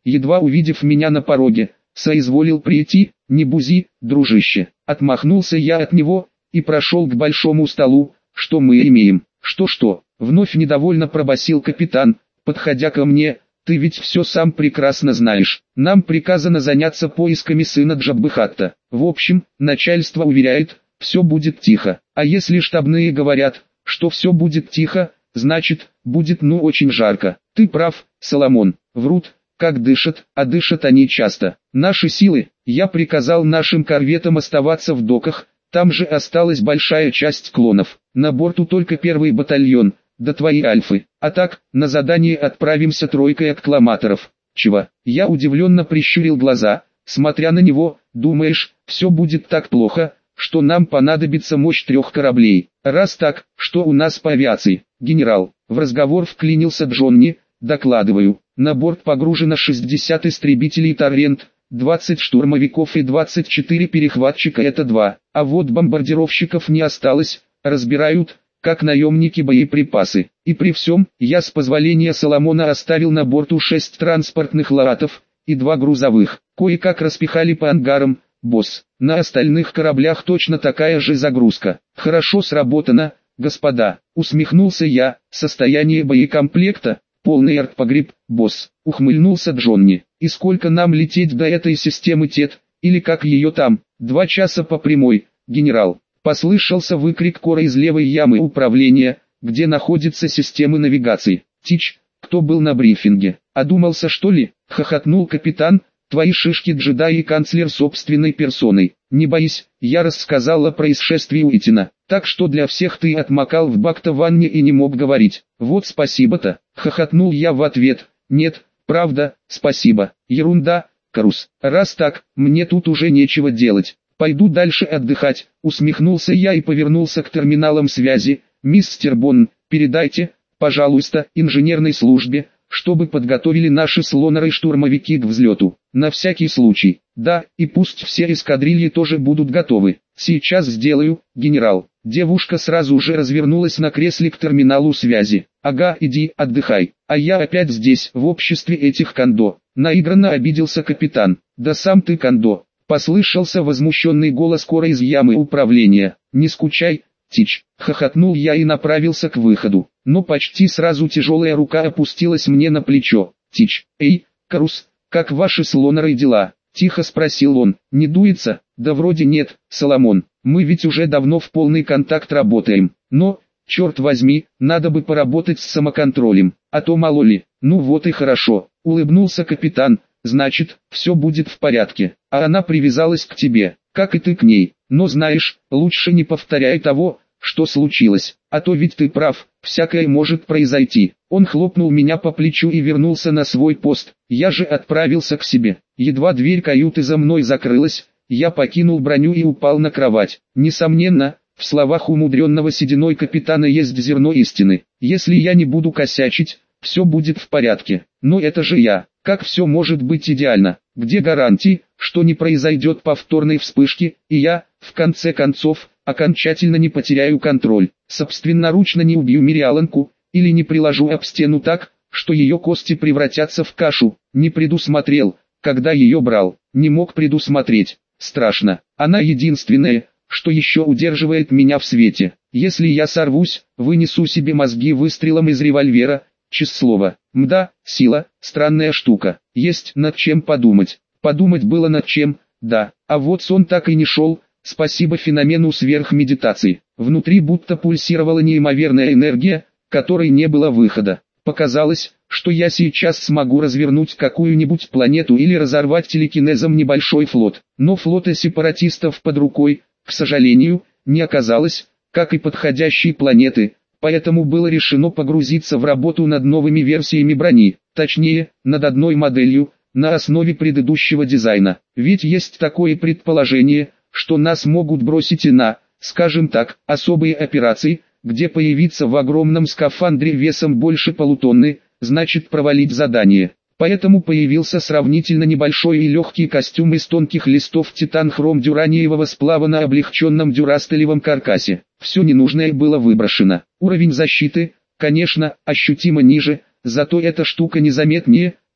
едва увидев меня на пороге, соизволил прийти. Не бузи, дружище. Отмахнулся я от него и прошел к большому столу. Что мы имеем? Что-что? Вновь недовольно пробасил капитан, подходя ко мне. Ты ведь все сам прекрасно знаешь. Нам приказано заняться поисками сына Джаббы-Хатта. В общем, начальство уверяет, все будет тихо. А если штабные говорят, что все будет тихо, значит, будет ну очень жарко. Ты прав, Соломон. Врут, как дышат, а дышат они часто. Наши силы, я приказал нашим корветам оставаться в доках, там же осталась большая часть клонов. На борту только первый батальон, да твои альфы. А так, на задание отправимся тройкой аккламаторов. Чего? Я удивленно прищурил глаза, смотря на него. Думаешь, все будет так плохо, что нам понадобится мощь трех кораблей? Раз так, что у нас по авиации? Генерал, в разговор вклинился Джонни. Докладываю, на борт погружено шестьдесят истребителей Торрент, двадцать штурмовиков и двадцать четыре перехватчика, это два, а вот бомбардировщиков не осталось, разбирают, как наемники боеприпасы. И при всем, я с позволения Соломона оставил на борту шесть транспортных ларатов и два грузовых, кое-как распихали по ангарам, босс. На остальных кораблях точно такая же загрузка. Хорошо сработано, господа, усмехнулся я. Состояние боекомплекта? Полный артпогреб, босс, ухмыльнулся Джонни. И сколько нам лететь до этой системы ТЕТ, или как ее там? Два часа по прямой, генерал. Послышался выкрик Кора из левой ямы управления, где находятся системы навигации. Тич, кто был на брифинге? Одумался что ли? Хохотнул капитан. Твои шишки джедаи и канцлер собственной персоной. Не боись, я рассказал о происшествии Уитина, так что для всех ты отмокал в бак-то ванне и не мог говорить. Вот спасибо-то, хохотнул я в ответ. Нет, правда, спасибо. Ерунда, Карус. Раз так, мне тут уже нечего делать. Пойду дальше отдыхать, усмехнулся я и повернулся к терминалам связи. Мистер Бонн, передайте, пожалуйста, инженерной службе, чтобы подготовили наши слонеры-штурмовики к взлету. На всякий случай. Да, и пусть все эскадрильи тоже будут готовы. Сейчас сделаю, генерал. Девушка сразу же развернулась на кресле к терминалу связи. Ага, иди, отдыхай. А я опять здесь, в обществе этих кондо. Наигранно обиделся капитан. Да сам ты кондо. Послышался возмущенный голос Кора из ямы управления. Не скучай, Тич. Хохотнул я и направился к выходу. Но почти сразу тяжелая рука опустилась мне на плечо. Тич, эй, Карус, как ваши слонеры дела? Тихо спросил он. Не дуется? Да вроде нет, Соломон. Мы ведь уже давно в полный контакт работаем. Но, черт возьми, надо бы поработать с самоконтролем. А то мало ли. Ну вот и хорошо. Улыбнулся капитан. Значит, все будет в порядке. А она привязалась к тебе, как и ты к ней. Но знаешь, лучше не повторяй того, что случилось. А то ведь ты прав, всякое может произойти. Он хлопнул меня по плечу и вернулся на свой пост. Я же отправился к себе. Едва дверь каюты за мной закрылась, я покинул броню и упал на кровать. Несомненно, в словах умудренного сединой капитана есть зерно истины. Если я не буду косячить, все будет в порядке. Но это же я. Как все может быть идеально? Где гарантии, что не произойдет повторной вспышки, и я, в конце концов, окончательно не потеряю контроль, собственноручно не убью Мириаланку, или не приложу об стену так, что ее кости превратятся в кашу? Не предусмотрел, когда ее брал, не мог предусмотреть. Страшно. Она единственная, что еще удерживает меня в свете. Если я сорвусь, вынесу себе мозги выстрелом из револьвера. Честное слово. Мда, сила, странная штука. Есть над чем подумать. Подумать было над чем, да. А вот сон так и не шел, спасибо феномену сверхмедитации. Внутри будто пульсировала неимоверная энергия, которой не было выхода. Показалось, что я сейчас смогу развернуть какую-нибудь планету или разорвать телекинезом небольшой флот. Но флота сепаратистов под рукой, к сожалению, не оказалось, как и подходящей планеты. Поэтому было решено погрузиться в работу над новыми версиями брони, точнее, над одной моделью, на основе предыдущего дизайна. Ведь есть такое предположение, что нас могут бросить и на, скажем так, особые операции, где появиться в огромном скафандре весом больше полутонны, значит провалить задание. Поэтому появился сравнительно небольшой и легкий костюм из тонких листов титан-хром-дюраниевого сплава на облегченном дюрастелевом каркасе. Все ненужное было выброшено. Уровень защиты, конечно, ощутимо ниже, зато эта штука незаметнее,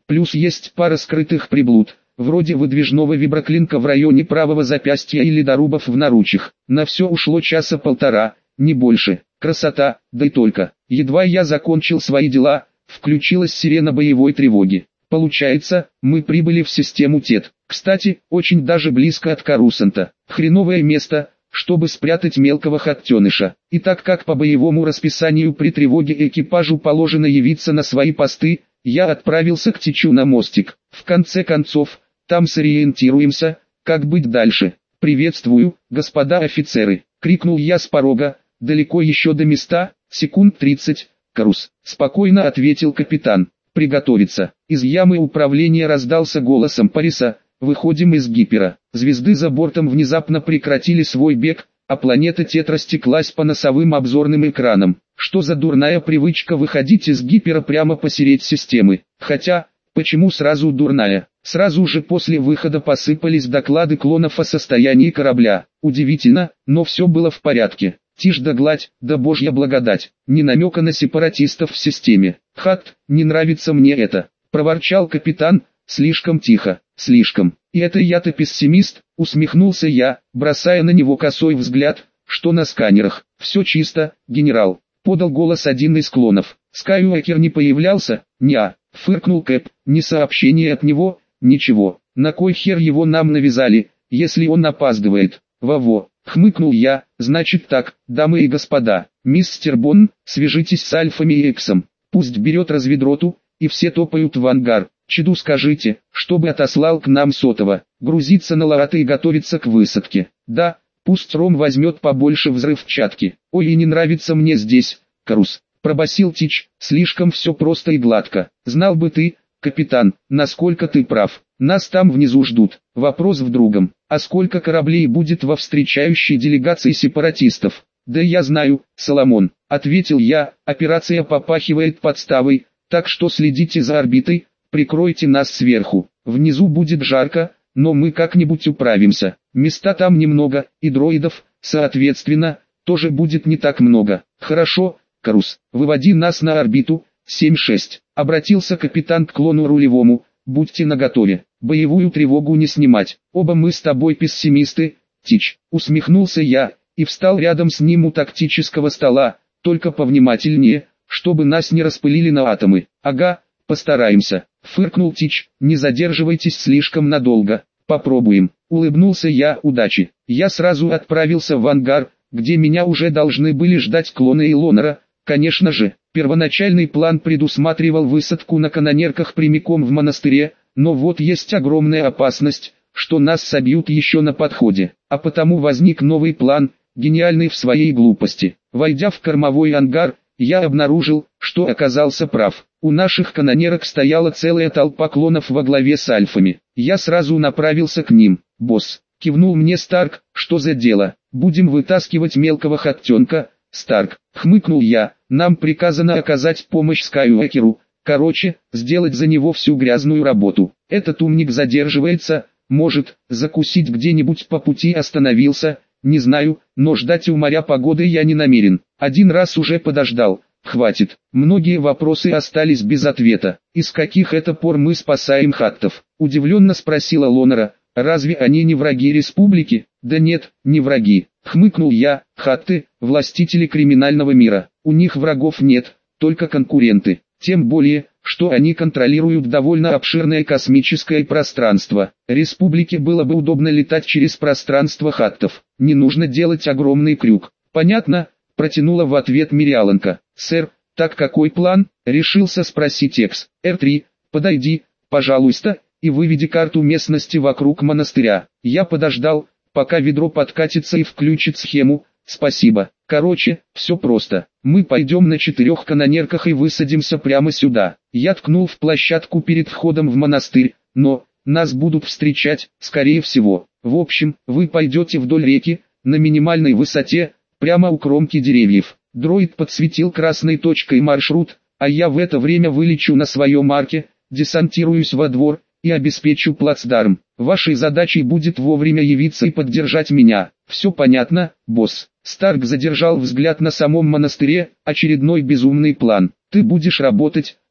Плюс есть пара скрытых приблуд, вроде выдвижного виброклинка в районе правого запястья или дорубов в наручьях. На все ушло часа полтора, не больше. Красота, да и только. Едва я закончил свои дела, включилась сирена боевой тревоги. Получается, мы прибыли в систему Тет. Кстати, очень даже близко от Корусанта. Хреновое место, чтобы спрятать мелкого хаттеныша. И так как по боевому расписанию при тревоге экипажу положено явиться на свои посты, я отправился к Тичу на мостик. В конце концов, там сориентируемся, как быть дальше. «Приветствую, господа офицеры!» — крикнул я с порога. «Далеко еще до места, секунд тридцать, Карус», — спокойно ответил капитан. «Приготовиться». Из ямы управления раздался голосом Париса: «Выходим из гипера». Звезды за бортом внезапно прекратили свой бег, а планета Тет растеклась по носовым обзорным экранам. Что за дурная привычка выходить из гипера прямо посередь системы? Хотя, почему сразу дурная? Сразу же после выхода посыпались доклады клонов о состоянии корабля. Удивительно, но все было в порядке. Тишь да гладь, да божья благодать. Ни намека на сепаратистов в системе. «Хат, не нравится мне это», — проворчал капитан, слишком тихо, слишком. «И это я-то пессимист», — усмехнулся я, бросая на него косой взгляд. «Что на сканерах? Все чисто, генерал», — подал голос один из клонов. «Скайуокер не появлялся?» «Не-а», — фыркнул Кэп. «Ни сообщения от него, ничего. На кой хер его нам навязали, если он опаздывает?» «Во-во», — хмыкнул я. «Значит так, дамы и господа, мистер Бонн, свяжитесь с Альфами и Эксом. Пусть берет разведроту, и все топают в ангар. Чеду скажите, чтобы отослал к нам сотого, грузиться на лааты и готовиться к высадке. Да, пусть Ром возьмет побольше взрывчатки. Ой, и не нравится мне здесь, Карус», — пробасил Тич. «Слишком все просто и гладко. Знал бы ты, капитан, насколько ты прав. Нас там внизу ждут. Вопрос в другом. А сколько кораблей будет во встречающей делегации сепаратистов?» «Да я знаю, Соломон», — ответил я. «Операция попахивает подставой, так что следите за орбитой, прикройте нас сверху. Внизу будет жарко, но мы как-нибудь управимся. Места там немного, и дроидов, соответственно, тоже будет не так много». «Хорошо, Карус, выводи нас на орбиту, семь шесть», — обратился капитан к клону рулевому. «Будьте наготове, боевую тревогу не снимать. Оба мы с тобой пессимисты, Тич», — усмехнулся я, и встал рядом с ним у тактического стола. «Только повнимательнее, чтобы нас не распылили на атомы». «Ага, постараемся», — фыркнул Тич. «Не задерживайтесь слишком надолго». «Попробуем», — улыбнулся я. «Удачи». Я сразу отправился в ангар, где меня уже должны были ждать клоны Илонора. Конечно же, первоначальный план предусматривал высадку на канонерках прямиком в монастыре, но вот есть огромная опасность, что нас собьют еще на подходе. А потому возник новый план, гениальный в своей глупости. Войдя в кормовой ангар, я обнаружил, что оказался прав. У наших канонерок стояла целая толпа клонов во главе с альфами. Я сразу направился к ним. «Босс», — кивнул мне Старк, — «что за дело? Будем вытаскивать мелкого хаттенка?» «Старк», — хмыкнул я, — «нам приказано оказать помощь Скайуокеру, короче, сделать за него всю грязную работу. Этот умник задерживается, может, закусить где-нибудь по пути остановился, не знаю, но ждать у моря погоды я не намерен. Один раз уже подождал, хватит». Многие вопросы остались без ответа. «И с каких это пор мы спасаем хаттов?» — удивленно спросила Лонора. «Разве они не враги республики?» «Да нет, не враги», — хмыкнул я. «Хатты — властители криминального мира. У них врагов нет, только конкуренты. Тем более, что они контролируют довольно обширное космическое пространство. Республике было бы удобно летать через пространство хаттов. Не нужно делать огромный крюк». «Понятно», — протянула в ответ Мириаланка. «Сэр, так какой план?» — решился спросить Экс. «Эр три, подойди, пожалуйста, и выведи карту местности вокруг монастыря». Я подождал, пока ведро подкатится и включит схему. «Спасибо. Короче, все просто. Мы пойдем на четырех канонерках и высадимся прямо сюда». Я ткнул в площадку перед входом в монастырь, но нас будут встречать, скорее всего. В общем, вы пойдете вдоль реки, на минимальной высоте, прямо у кромки деревьев. Дроид подсветил красной точкой маршрут, а я в это время вылечу на своем арке, десантируюсь во двор и обеспечу плацдарм. Вашей задачей будет вовремя явиться и поддержать меня. Все понятно, босс?» Старк задержал взгляд на самом монастыре. «Очередной безумный план. Ты будешь работать,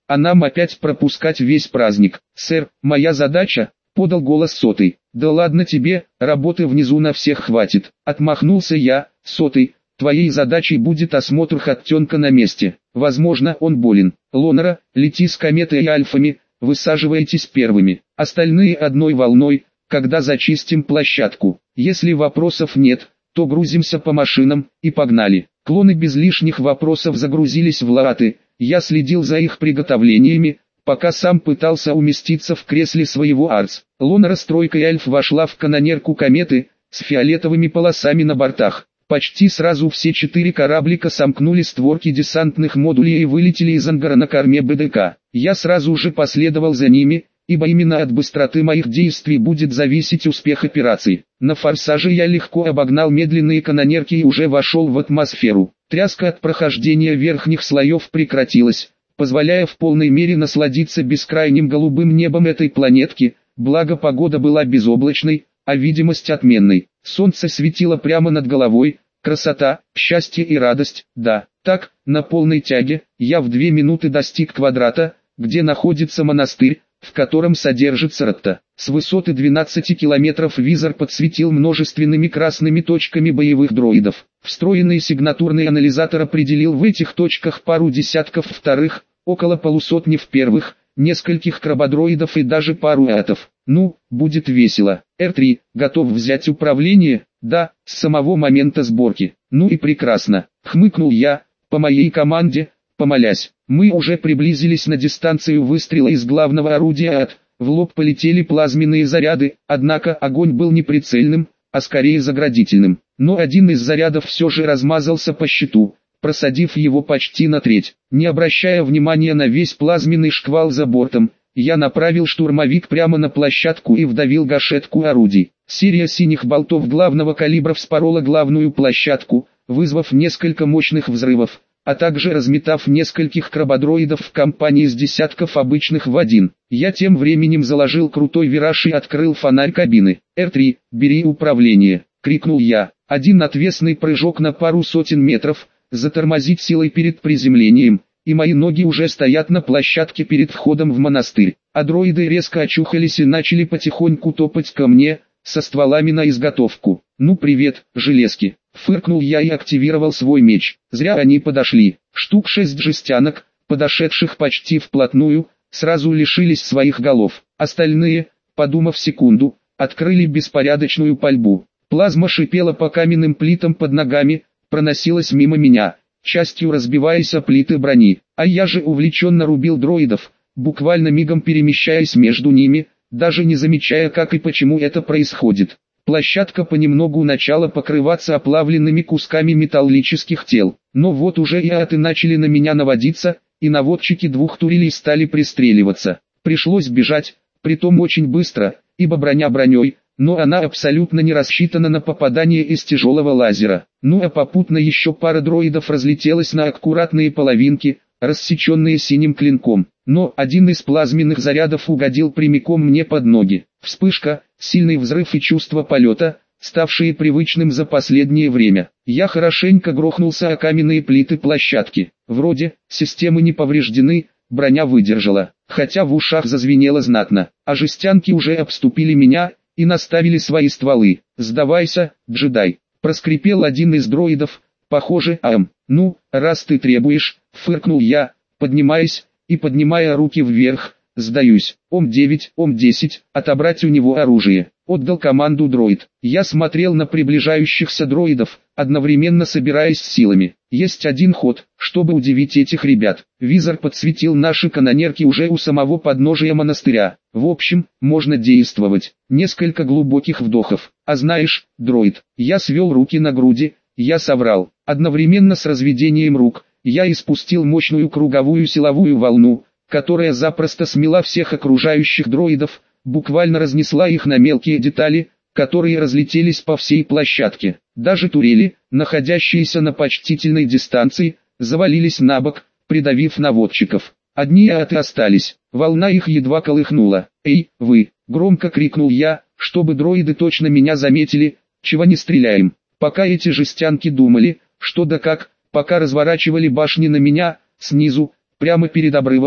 а нам опять пропускать весь праздник. Сэр, моя задача, подал голос Сотый. Да ладно тебе, работы внизу на всех хватит. Отмахнулся я. Сотый, твоей задачей будет осмотр Хаттенка на месте. Возможно, он болен. Лонера, лети с кометой и альфами, высаживайтесь первыми. Остальные одной волной, когда зачистим площадку. Если вопросов нет, то грузимся по машинам, и погнали. Клоны без лишних вопросов загрузились в лааты. Я следил за их приготовлениями, пока сам пытался уместиться в кресле своего Арс. Лонера с тройкой Альф вошла в канонерку кометы, с фиолетовыми полосами на бортах. Почти сразу все четыре кораблика сомкнули створки десантных модулей и вылетели из ангара на корме БДК. Я сразу же последовал за ними, ибо именно от быстроты моих действий будет зависеть успех операции. На форсаже я легко обогнал медленные канонерки и уже вошел в атмосферу. Тряска от прохождения верхних слоев прекратилась, позволяя в полной мере насладиться бескрайним голубым небом этой планетки, благо погода была безоблачной, а видимость отменной. Солнце светило прямо над головой, красота, счастье и радость, да, так, на полной тяге, я в две минуты достиг квадрата, где находится монастырь, в котором содержится Ратта. С высоты двенадцати километров визор подсветил множественными красными точками боевых дроидов. Встроенный сигнатурный анализатор определил в этих точках пару десятков вторых, около полусотни в первых, нескольких крабодроидов и даже пару атов. Ну, будет весело. Эр три, готов взять управление? Да, с самого момента сборки. Ну и прекрасно. Хмыкнул я, по моей команде, помолясь. Мы уже приблизились на дистанцию выстрела из главного орудия ад. В лоб полетели плазменные заряды, однако огонь был не прицельным, а скорее заградительным. Но один из зарядов все же размазался по щиту, просадив его почти на треть. Не обращая внимания на весь плазменный шквал за бортом, я направил штурмовик прямо на площадку и вдавил гашетку орудий. Серия синих болтов главного калибра вспорола главную площадку, вызвав несколько мощных взрывов, а также разметав нескольких крабодроидов в компании с десятков обычных в один. Я тем временем заложил крутой вираж и открыл фонарь кабины. «Эр три, бери управление!» — крикнул я. Один отвесный прыжок на пару сотен метров, затормозить силой перед приземлением, и мои ноги уже стоят на площадке перед входом в монастырь. А дроиды резко очухались и начали потихоньку топать ко мне, со стволами на изготовку. «Ну привет, железки!» Фыркнул я и активировал свой меч. Зря они подошли. Штук шесть жестянок, подошедших почти вплотную, сразу лишились своих голов. Остальные, подумав секунду, открыли беспорядочную пальбу. Плазма шипела по каменным плитам под ногами, проносилась мимо меня, частью разбиваясь о плиты брони. А я же увлеченно рубил дроидов, буквально мигом перемещаясь между ними, даже не замечая, как и почему это происходит. Площадка понемногу начала покрываться оплавленными кусками металлических тел. Но вот уже и аты начали на меня наводиться, и наводчики двух турелей стали пристреливаться. Пришлось бежать, притом очень быстро, ибо броня броней, но она абсолютно не рассчитана на попадание из тяжелого лазера. Ну а попутно еще пара дроидов разлетелась на аккуратные половинки, рассеченные синим клинком. Но один из плазменных зарядов угодил прямиком мне под ноги. Вспышка, сильный взрыв и чувство полета, ставшие привычным за последнее время. Я хорошенько грохнулся о каменные плиты площадки. Вроде, системы не повреждены, броня выдержала. Хотя в ушах зазвенело знатно, а жестянки уже обступили меня и наставили свои стволы. «Сдавайся, джедай!» — проскрипел один из дроидов. «Похоже, ам, ну, раз ты требуешь», — фыркнул я, поднимаясь и поднимая руки вверх. «Сдаюсь. Ом девять, Ом десять, отобрать у него оружие». Отдал команду дроид. Я смотрел на приближающихся дроидов, одновременно собираясь с силами. Есть один ход, чтобы удивить этих ребят. Визор подсветил наши канонерки уже у самого подножия монастыря. В общем, можно действовать. Несколько глубоких вдохов. А знаешь, дроид, я свел руки на груди, я соврал. Одновременно с разведением рук, я испустил мощную круговую силовую волну, которая запросто смела всех окружающих дроидов, буквально разнесла их на мелкие детали, которые разлетелись по всей площадке. Даже турели, находящиеся на почтительной дистанции, завалились на бок, придавив наводчиков. Одни аты остались, волна их едва колыхнула. «Эй, вы!» — громко крикнул я, чтобы дроиды точно меня заметили, «чего не стреляем?» Пока эти жестянки думали, что да как, пока разворачивали башни на меня, снизу, прямо перед обрывом,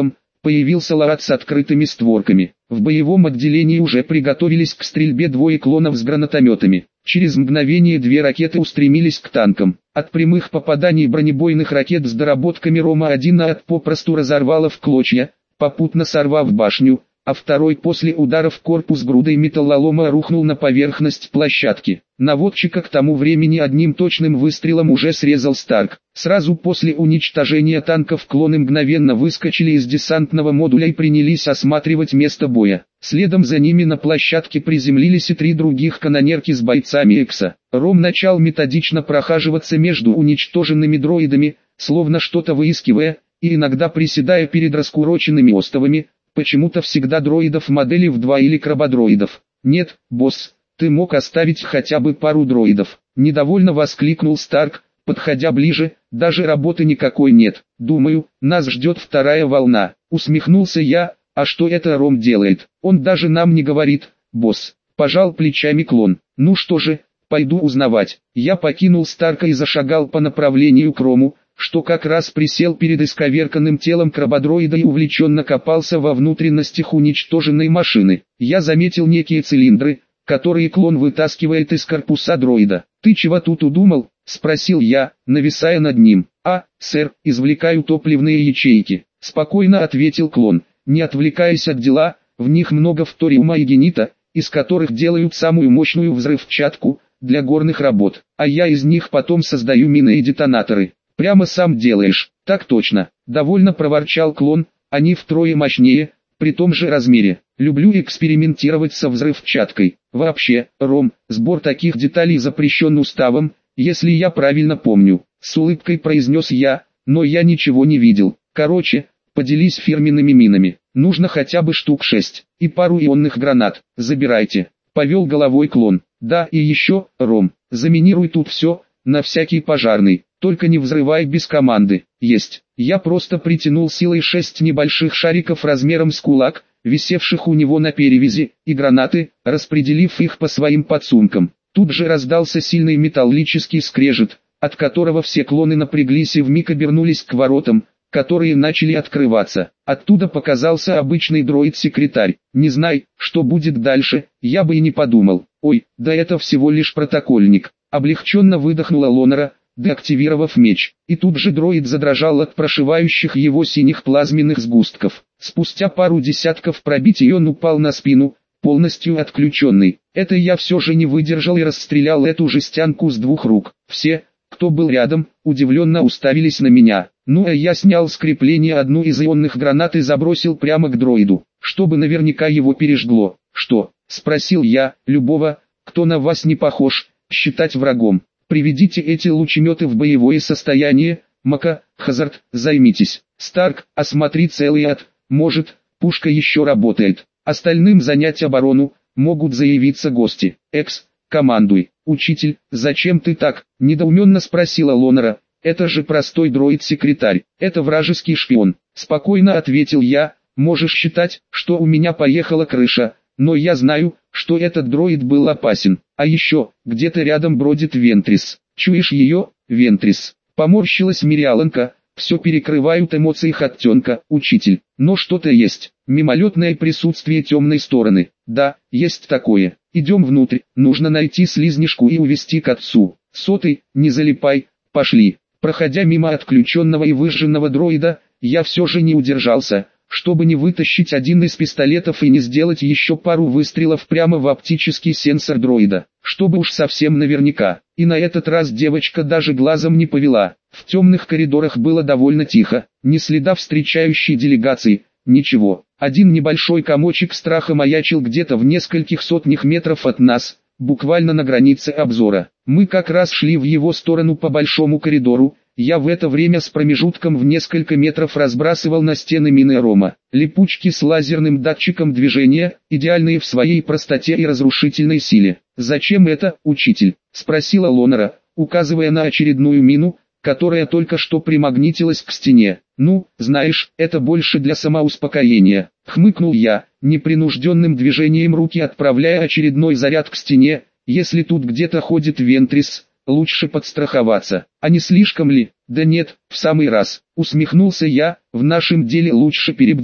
появился ларат с открытыми створками. В боевом отделении уже приготовились к стрельбе двое клонов с гранатометами. Через мгновение две ракеты устремились к танкам. От прямых попаданий бронебойных ракет с доработками Рома-один ад попросту разорвало в клочья, попутно сорвав башню, а второй после ударов корпус грудой металлолома рухнул на поверхность площадки. Наводчика к тому времени одним точным выстрелом уже срезал Старк. Сразу после уничтожения танков клоны мгновенно выскочили из десантного модуля и принялись осматривать место боя. Следом за ними на площадке приземлились и три других канонерки с бойцами Экса. Ром начал методично прохаживаться между уничтоженными дроидами, словно что-то выискивая, и иногда приседая перед раскуроченными остовами, почему-то всегда дроидов модели в два или крабодроидов. «Нет, босс, ты мог оставить хотя бы пару дроидов», — недовольно воскликнул Старк, подходя ближе. «Даже работы никакой нет. Думаю, нас ждет вторая волна», — усмехнулся я. «А что это Ром делает? Он даже нам не говорит, босс», — пожал плечами клон. «Ну что же, пойду узнавать». Я покинул Старка и зашагал по направлению к Рому, что как раз присел перед исковерканным телом крабодроида и увлеченно копался во внутренностях уничтоженной машины. Я заметил некие цилиндры, которые клон вытаскивает из корпуса дроида. «Ты чего тут удумал?» — спросил я, нависая над ним. «А, сэр, извлекаю топливные ячейки», — спокойно ответил клон, не отвлекаясь от дела. «В них много фториума и генита, из которых делают самую мощную взрывчатку для горных работ, а я из них потом создаю мины и детонаторы». «Прямо сам делаешь?» «Так точно», — довольно проворчал клон. «Они втрое мощнее, при том же размере. Люблю экспериментировать со взрывчаткой. Вообще, Ром, сбор таких деталей запрещен уставом, если я правильно помню», — с улыбкой произнес я, но я ничего не видел. «Короче, поделись фирменными минами. Нужно хотя бы штук шесть, и пару ионных гранат. Забирайте», — повел головой клон. «Да, и еще, Ром, заминируй тут все, на всякий пожарный. Только не взрывай без команды». «Есть». Я просто притянул силой шесть небольших шариков размером с кулак, висевших у него на перевязи, и гранаты, распределив их по своим подсумкам. Тут же раздался сильный металлический скрежет, от которого все клоны напряглись и вмиг обернулись к воротам, которые начали открываться. Оттуда показался обычный дроид-секретарь. «Не знай, что будет дальше, я бы и не подумал». «Ой, да это всего лишь протокольник», — облегченно выдохнула Лонера, деактивировав меч, и тут же дроид задрожал от прошивающих его синих плазменных сгустков. Спустя пару десятков пробитий он упал на спину, полностью отключенный. Это я все же не выдержал и расстрелял эту жестянку с двух рук. Все, кто был рядом, удивленно уставились на меня. Ну а я снял с крепления одну из ионных гранат и забросил прямо к дроиду, чтобы наверняка его пережгло. «Что?» — спросил я. «Любого, кто на вас не похож, считать врагом. Приведите эти лучеметы в боевое состояние. Мака, Хазард, займитесь. Старк, осмотри целый ад. Может, пушка еще работает. Остальным занять оборону, могут заявиться гости. Экс, командуй». «Учитель, зачем ты так?» — недоуменно спросила Лонера. «Это же простой дроид-секретарь. Это вражеский шпион», — спокойно ответил я. «Можешь считать, что у меня поехала крыша, но я знаю, что этот дроид был опасен. А еще, где-то рядом бродит Вентрис. Чуешь ее, Вентрис?» Поморщилась Мириаланка. «Все перекрывают эмоции Хаттенка, учитель. Но что-то есть. Мимолетное присутствие темной стороны. Да, есть такое. Идем внутрь. Нужно найти слизнишку и увести к отцу. Сотый, не залипай. Пошли». Проходя мимо отключенного и выжженного дроида, я все же не удержался, чтобы не вытащить один из пистолетов и не сделать еще пару выстрелов прямо в оптический сенсор дроида, чтобы уж совсем наверняка. И на этот раз девочка даже глазом не повела. В темных коридорах было довольно тихо, ни следа встречающей делегации, ничего. Один небольшой комочек страха маячил где-то в нескольких сотнях метров от нас, буквально на границе обзора. Мы как раз шли в его сторону по большому коридору. Я в это время с промежутком в несколько метров разбрасывал на стены мины Рома. Липучки с лазерным датчиком движения, идеальные в своей простоте и разрушительной силе. «Зачем это, учитель?» — спросила Лонера, указывая на очередную мину, которая только что примагнитилась к стене. «Ну, знаешь, это больше для самоуспокоения», — хмыкнул я, непринужденным движением руки отправляя очередной заряд к стене. «Если тут где-то ходит Вентрис, лучше подстраховаться. А не слишком ли?» «Да нет, в самый раз», — усмехнулся я. «В нашем деле лучше перебдить,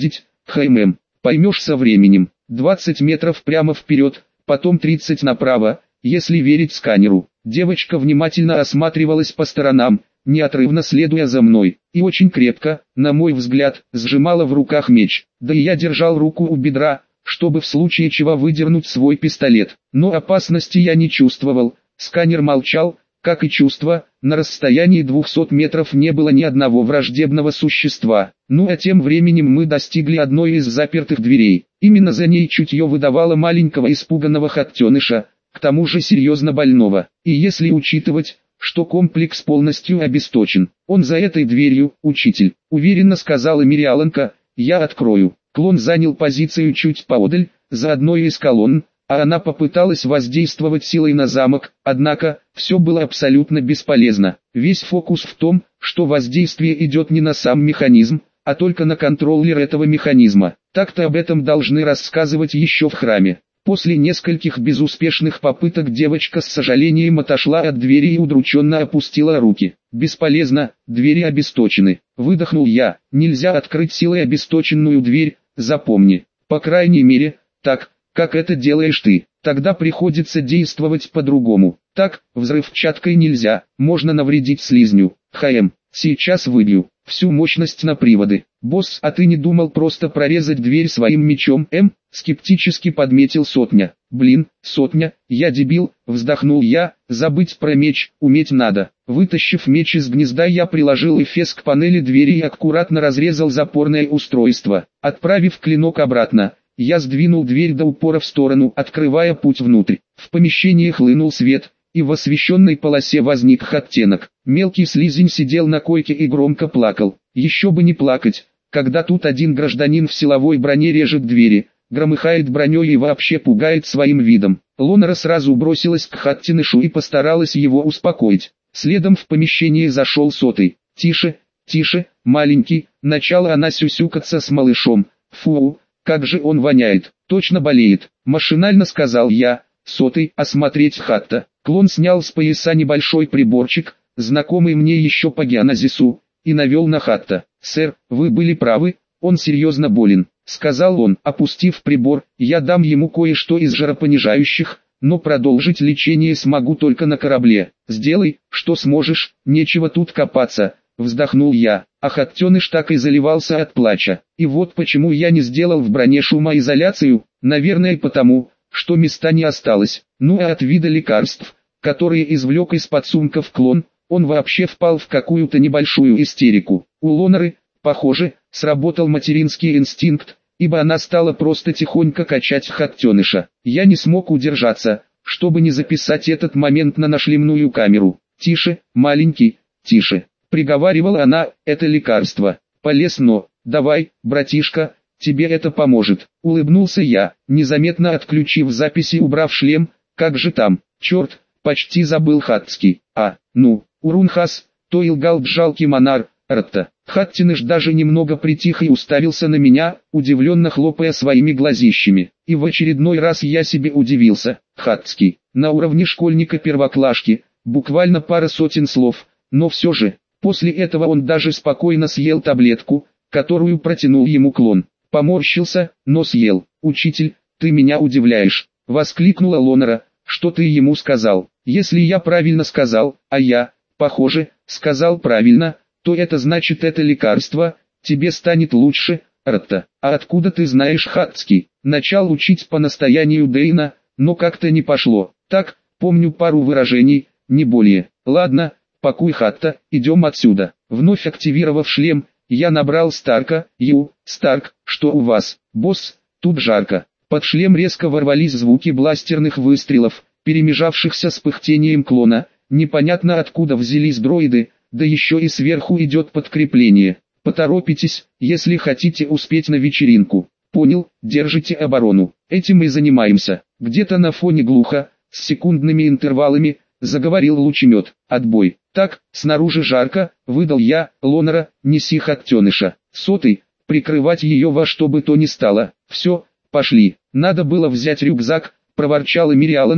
Хм, поймешь со временем. двадцать метров прямо вперед, потом тридцать направо, если верить сканеру. Девочка внимательно осматривалась по сторонам, неотрывно следуя за мной, и очень крепко, на мой взгляд, сжимала в руках меч. Да и я держал руку у бедра, чтобы в случае чего выдернуть свой пистолет. Но опасности я не чувствовал, сканер молчал, как и чувство, на расстоянии двухсот метров не было ни одного враждебного существа. Ну а тем временем мы достигли одной из запертых дверей. Именно за ней чутье выдавало маленького испуганного хаттеныша, к тому же серьезно больного. И если учитывать, что комплекс полностью обесточен, он за этой дверью, учитель, уверенно сказала Мириаланка, я открою. Клон занял позицию чуть поодаль, за одной из колонн, а она попыталась воздействовать силой на замок, однако, все было абсолютно бесполезно. Весь фокус в том, что воздействие идет не на сам механизм, а только на контроллер этого механизма. Так-то об этом должны рассказывать еще в храме. После нескольких безуспешных попыток девочка с сожалением отошла от двери и удрученно опустила руки. «Бесполезно, двери обесточены», — выдохнул я. «Нельзя открыть силой обесточенную дверь, запомни. По крайней мере, так, как это делаешь ты. Тогда приходится действовать по-другому. Так, взрывчаткой нельзя, можно навредить слизню. Хм, сейчас выбью всю мощность на приводы. Босс, а ты не думал просто прорезать дверь своим мечом, М?» Скептически подметил Сотня. «Блин, Сотня, я дебил», вздохнул я, «забыть про меч, уметь надо». Вытащив меч из гнезда, я приложил эфес к панели двери и аккуратно разрезал запорное устройство. Отправив клинок обратно, я сдвинул дверь до упора в сторону, открывая путь внутрь. В помещении хлынул свет, и в освещенной полосе возник оттенок. Мелкий слизень сидел на койке и громко плакал. Еще бы не плакать, когда тут один гражданин в силовой броне режет двери, громыхает броней и вообще пугает своим видом. Лонара сразу бросилась к Хаттенышу и постаралась его успокоить. Следом в помещение зашел Сотый. «Тише, тише, маленький», начала она сюсюкаться с малышом. «Фу, как же он воняет, точно болеет», машинально сказал я. «Сотый, осмотреть Хатта». Клон снял с пояса небольшой приборчик, знакомый мне еще по геоназису, и навел на Хатта. «Сэр, вы были правы, он серьезно болен», сказал он, опустив прибор. «Я дам ему кое-что из жаропонижающих, но продолжить лечение смогу только на корабле». «Сделай, что сможешь, нечего тут копаться», вздохнул я, а Хаттеныш так и заливался от плача. И вот почему я не сделал в броне шумоизоляцию, наверное потому, что места не осталось. Ну а от вида лекарств, которые извлек из подсумков клон, он вообще впал в какую-то небольшую истерику. У Лонары, похоже, сработал материнский инстинкт, ибо она стала просто тихонько качать Хаттеныша. Я не смог удержаться, чтобы не записать этот момент на нашлемную камеру. «Тише, маленький, тише», приговаривала она, «это лекарство. Полезно, давай, братишка, тебе это поможет», улыбнулся я, незаметно отключив записи и убрав шлем. «Как же там, черт, почти забыл Хаттский, а, ну, Урунхас, то илгал жалкий монар, Ртта». Хаттеныш даже немного притих и уставился на меня, удивленно хлопая своими глазищами. И в очередной раз я себе удивился. Хаттский, на уровне школьника-первоклашки, буквально пара сотен слов, но все же, после этого он даже спокойно съел таблетку, которую протянул ему клон. Поморщился, но съел. «Учитель, ты меня удивляешь», — воскликнула Лонара. «Что ты ему сказал?» «Если я правильно сказал, а я, похоже, сказал правильно, то это значит, это лекарство, тебе станет лучше, Ртта». «А откуда ты знаешь Хаттский?» «Начал учить по настоянию Дейна, но как-то не пошло. Так, помню пару выражений, не более. Ладно, пакуй Хатта, идем отсюда». Вновь активировав шлем, я набрал Старка. «Ю, Старк, что у вас?» «Босс, тут жарко». Под шлем резко ворвались звуки бластерных выстрелов, перемежавшихся с пыхтением клона. Непонятно откуда взялись дроиды, да еще и сверху идет подкрепление. «Поторопитесь, если хотите успеть на вечеринку». «Понял, держите оборону. Этим и занимаемся». Где-то на фоне глухо, с секундными интервалами, заговорил лучемет. «Отбой». «Так, снаружи жарко», выдал я. «Лонара, неси Хаттеныша». «Сотый, прикрывать ее во что бы то ни стало». «Все, пошли». «Надо было взять рюкзак», проворчала Мириаланка,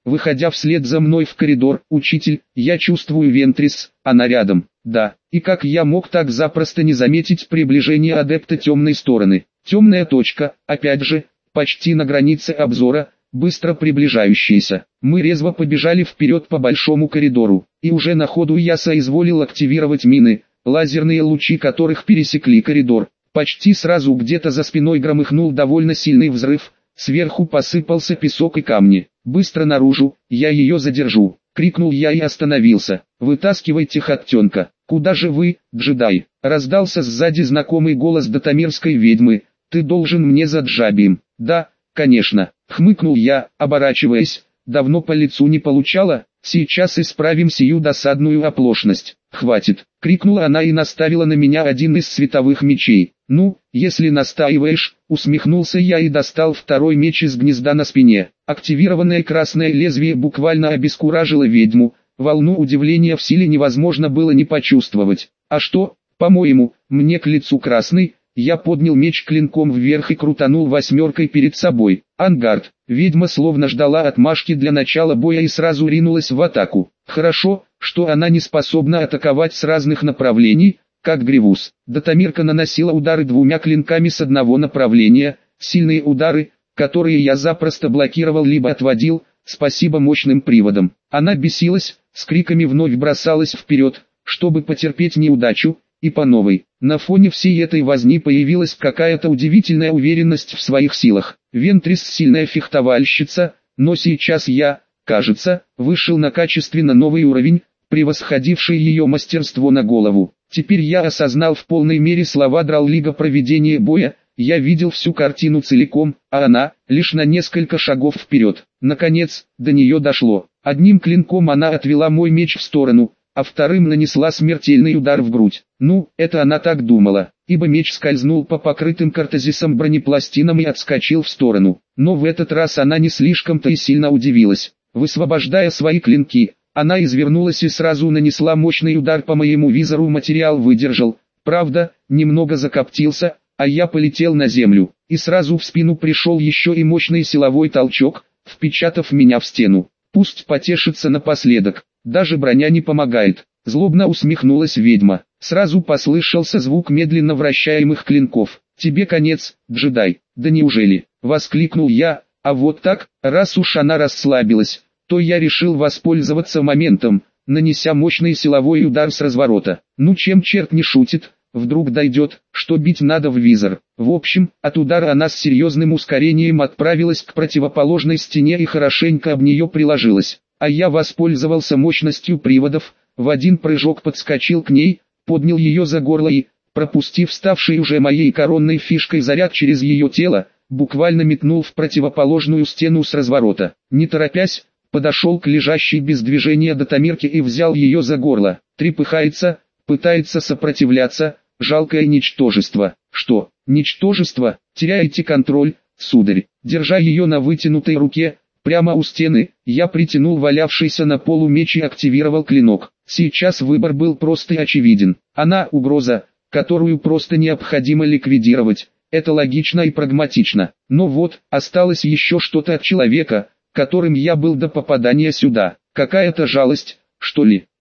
выходя вслед за мной в коридор. «Учитель, я чувствую Вентрис, она рядом». «Да, и как я мог так запросто не заметить приближение адепта темной стороны?» Темная точка, опять же, почти на границе обзора, быстро приближающаяся. Мы резво побежали вперед по большому коридору, и уже на ходу я соизволил активировать мины, лазерные лучи которых пересекли коридор. Почти сразу где-то за спиной громыхнул довольно сильный взрыв, сверху посыпался песок и камни. «Быстро наружу, я ее задержу!» — крикнул я и остановился. «Вытаскивайте Хаттенка!» «Куда же вы, джедай?» — раздался сзади знакомый голос датамирской ведьмы. «Ты должен мне за Джабием». «Да, конечно», — хмыкнул я, оборачиваясь. «Давно по лицу не получала, сейчас исправим сию досадную оплошность». «Хватит», — крикнула она и наставила на меня один из световых мечей. «Ну, если настаиваешь», — усмехнулся я и достал второй меч из гнезда на спине. Активированное красное лезвие буквально обескуражило ведьму, волну удивления в силе невозможно было не почувствовать. «А что, по-моему, мне к лицу красный?» Я поднял меч клинком вверх и крутанул восьмеркой перед собой. «Ангард». Ведьма словно ждала отмашки для начала боя и сразу ринулась в атаку. Хорошо, что она не способна атаковать с разных направлений, как Гривус. Датамирка наносила удары двумя клинками с одного направления, сильные удары, которые я запросто блокировал либо отводил, спасибо мощным приводам. Она бесилась, с криками вновь бросалась вперед, чтобы потерпеть неудачу, и по новой. На фоне всей этой возни появилась какая-то удивительная уверенность в своих силах. Вентрис сильная фехтовальщица, но сейчас я, кажется, вышел на качественно новый уровень, превосходивший ее мастерство на голову. Теперь я осознал в полной мере слова Драллига про ведение боя, я видел всю картину целиком, а она, лишь на несколько шагов вперед. Наконец, до нее дошло. Одним клинком она отвела мой меч в сторону, а вторым нанесла смертельный удар в грудь. Ну, это она так думала, ибо меч скользнул по покрытым картезисом бронепластинам и отскочил в сторону. Но в этот раз она не слишком-то и сильно удивилась. Высвобождая свои клинки, она извернулась и сразу нанесла мощный удар по моему визору. Материал выдержал, правда, немного закоптился, а я полетел на землю, и сразу в спину пришел еще и мощный силовой толчок, впечатав меня в стену. Пусть потешится напоследок. Даже броня не помогает. Злобно усмехнулась ведьма. Сразу послышался звук медленно вращаемых клинков. «Тебе конец, джедай». «Да неужели?» — воскликнул я. А вот так, раз уж она расслабилась, то я решил воспользоваться моментом, нанеся мощный силовой удар с разворота. Ну чем черт не шутит, вдруг дойдет, что бить надо в визор. В общем, от удара она с серьезным ускорением отправилась к противоположной стене и хорошенько об нее приложилась. А я воспользовался мощностью приводов, в один прыжок подскочил к ней, поднял ее за горло и, пропустив ставший уже моей коронной фишкой заряд через ее тело, буквально метнул в противоположную стену с разворота. Не торопясь, подошел к лежащей без движения датамирке и взял ее за горло. Трепыхается, пытается сопротивляться, жалкое ничтожество. Что, ничтожество? Теряете контроль, сударь. Держа ее на вытянутой руке, прямо у стены, я притянул валявшийся на полу меч и активировал клинок. Сейчас выбор был прост и очевиден. Она угроза, которую просто необходимо ликвидировать. Это логично и прагматично. Но вот, осталось еще что-то от человека, которым я был до попадания сюда. Какая-то жалость, что ли.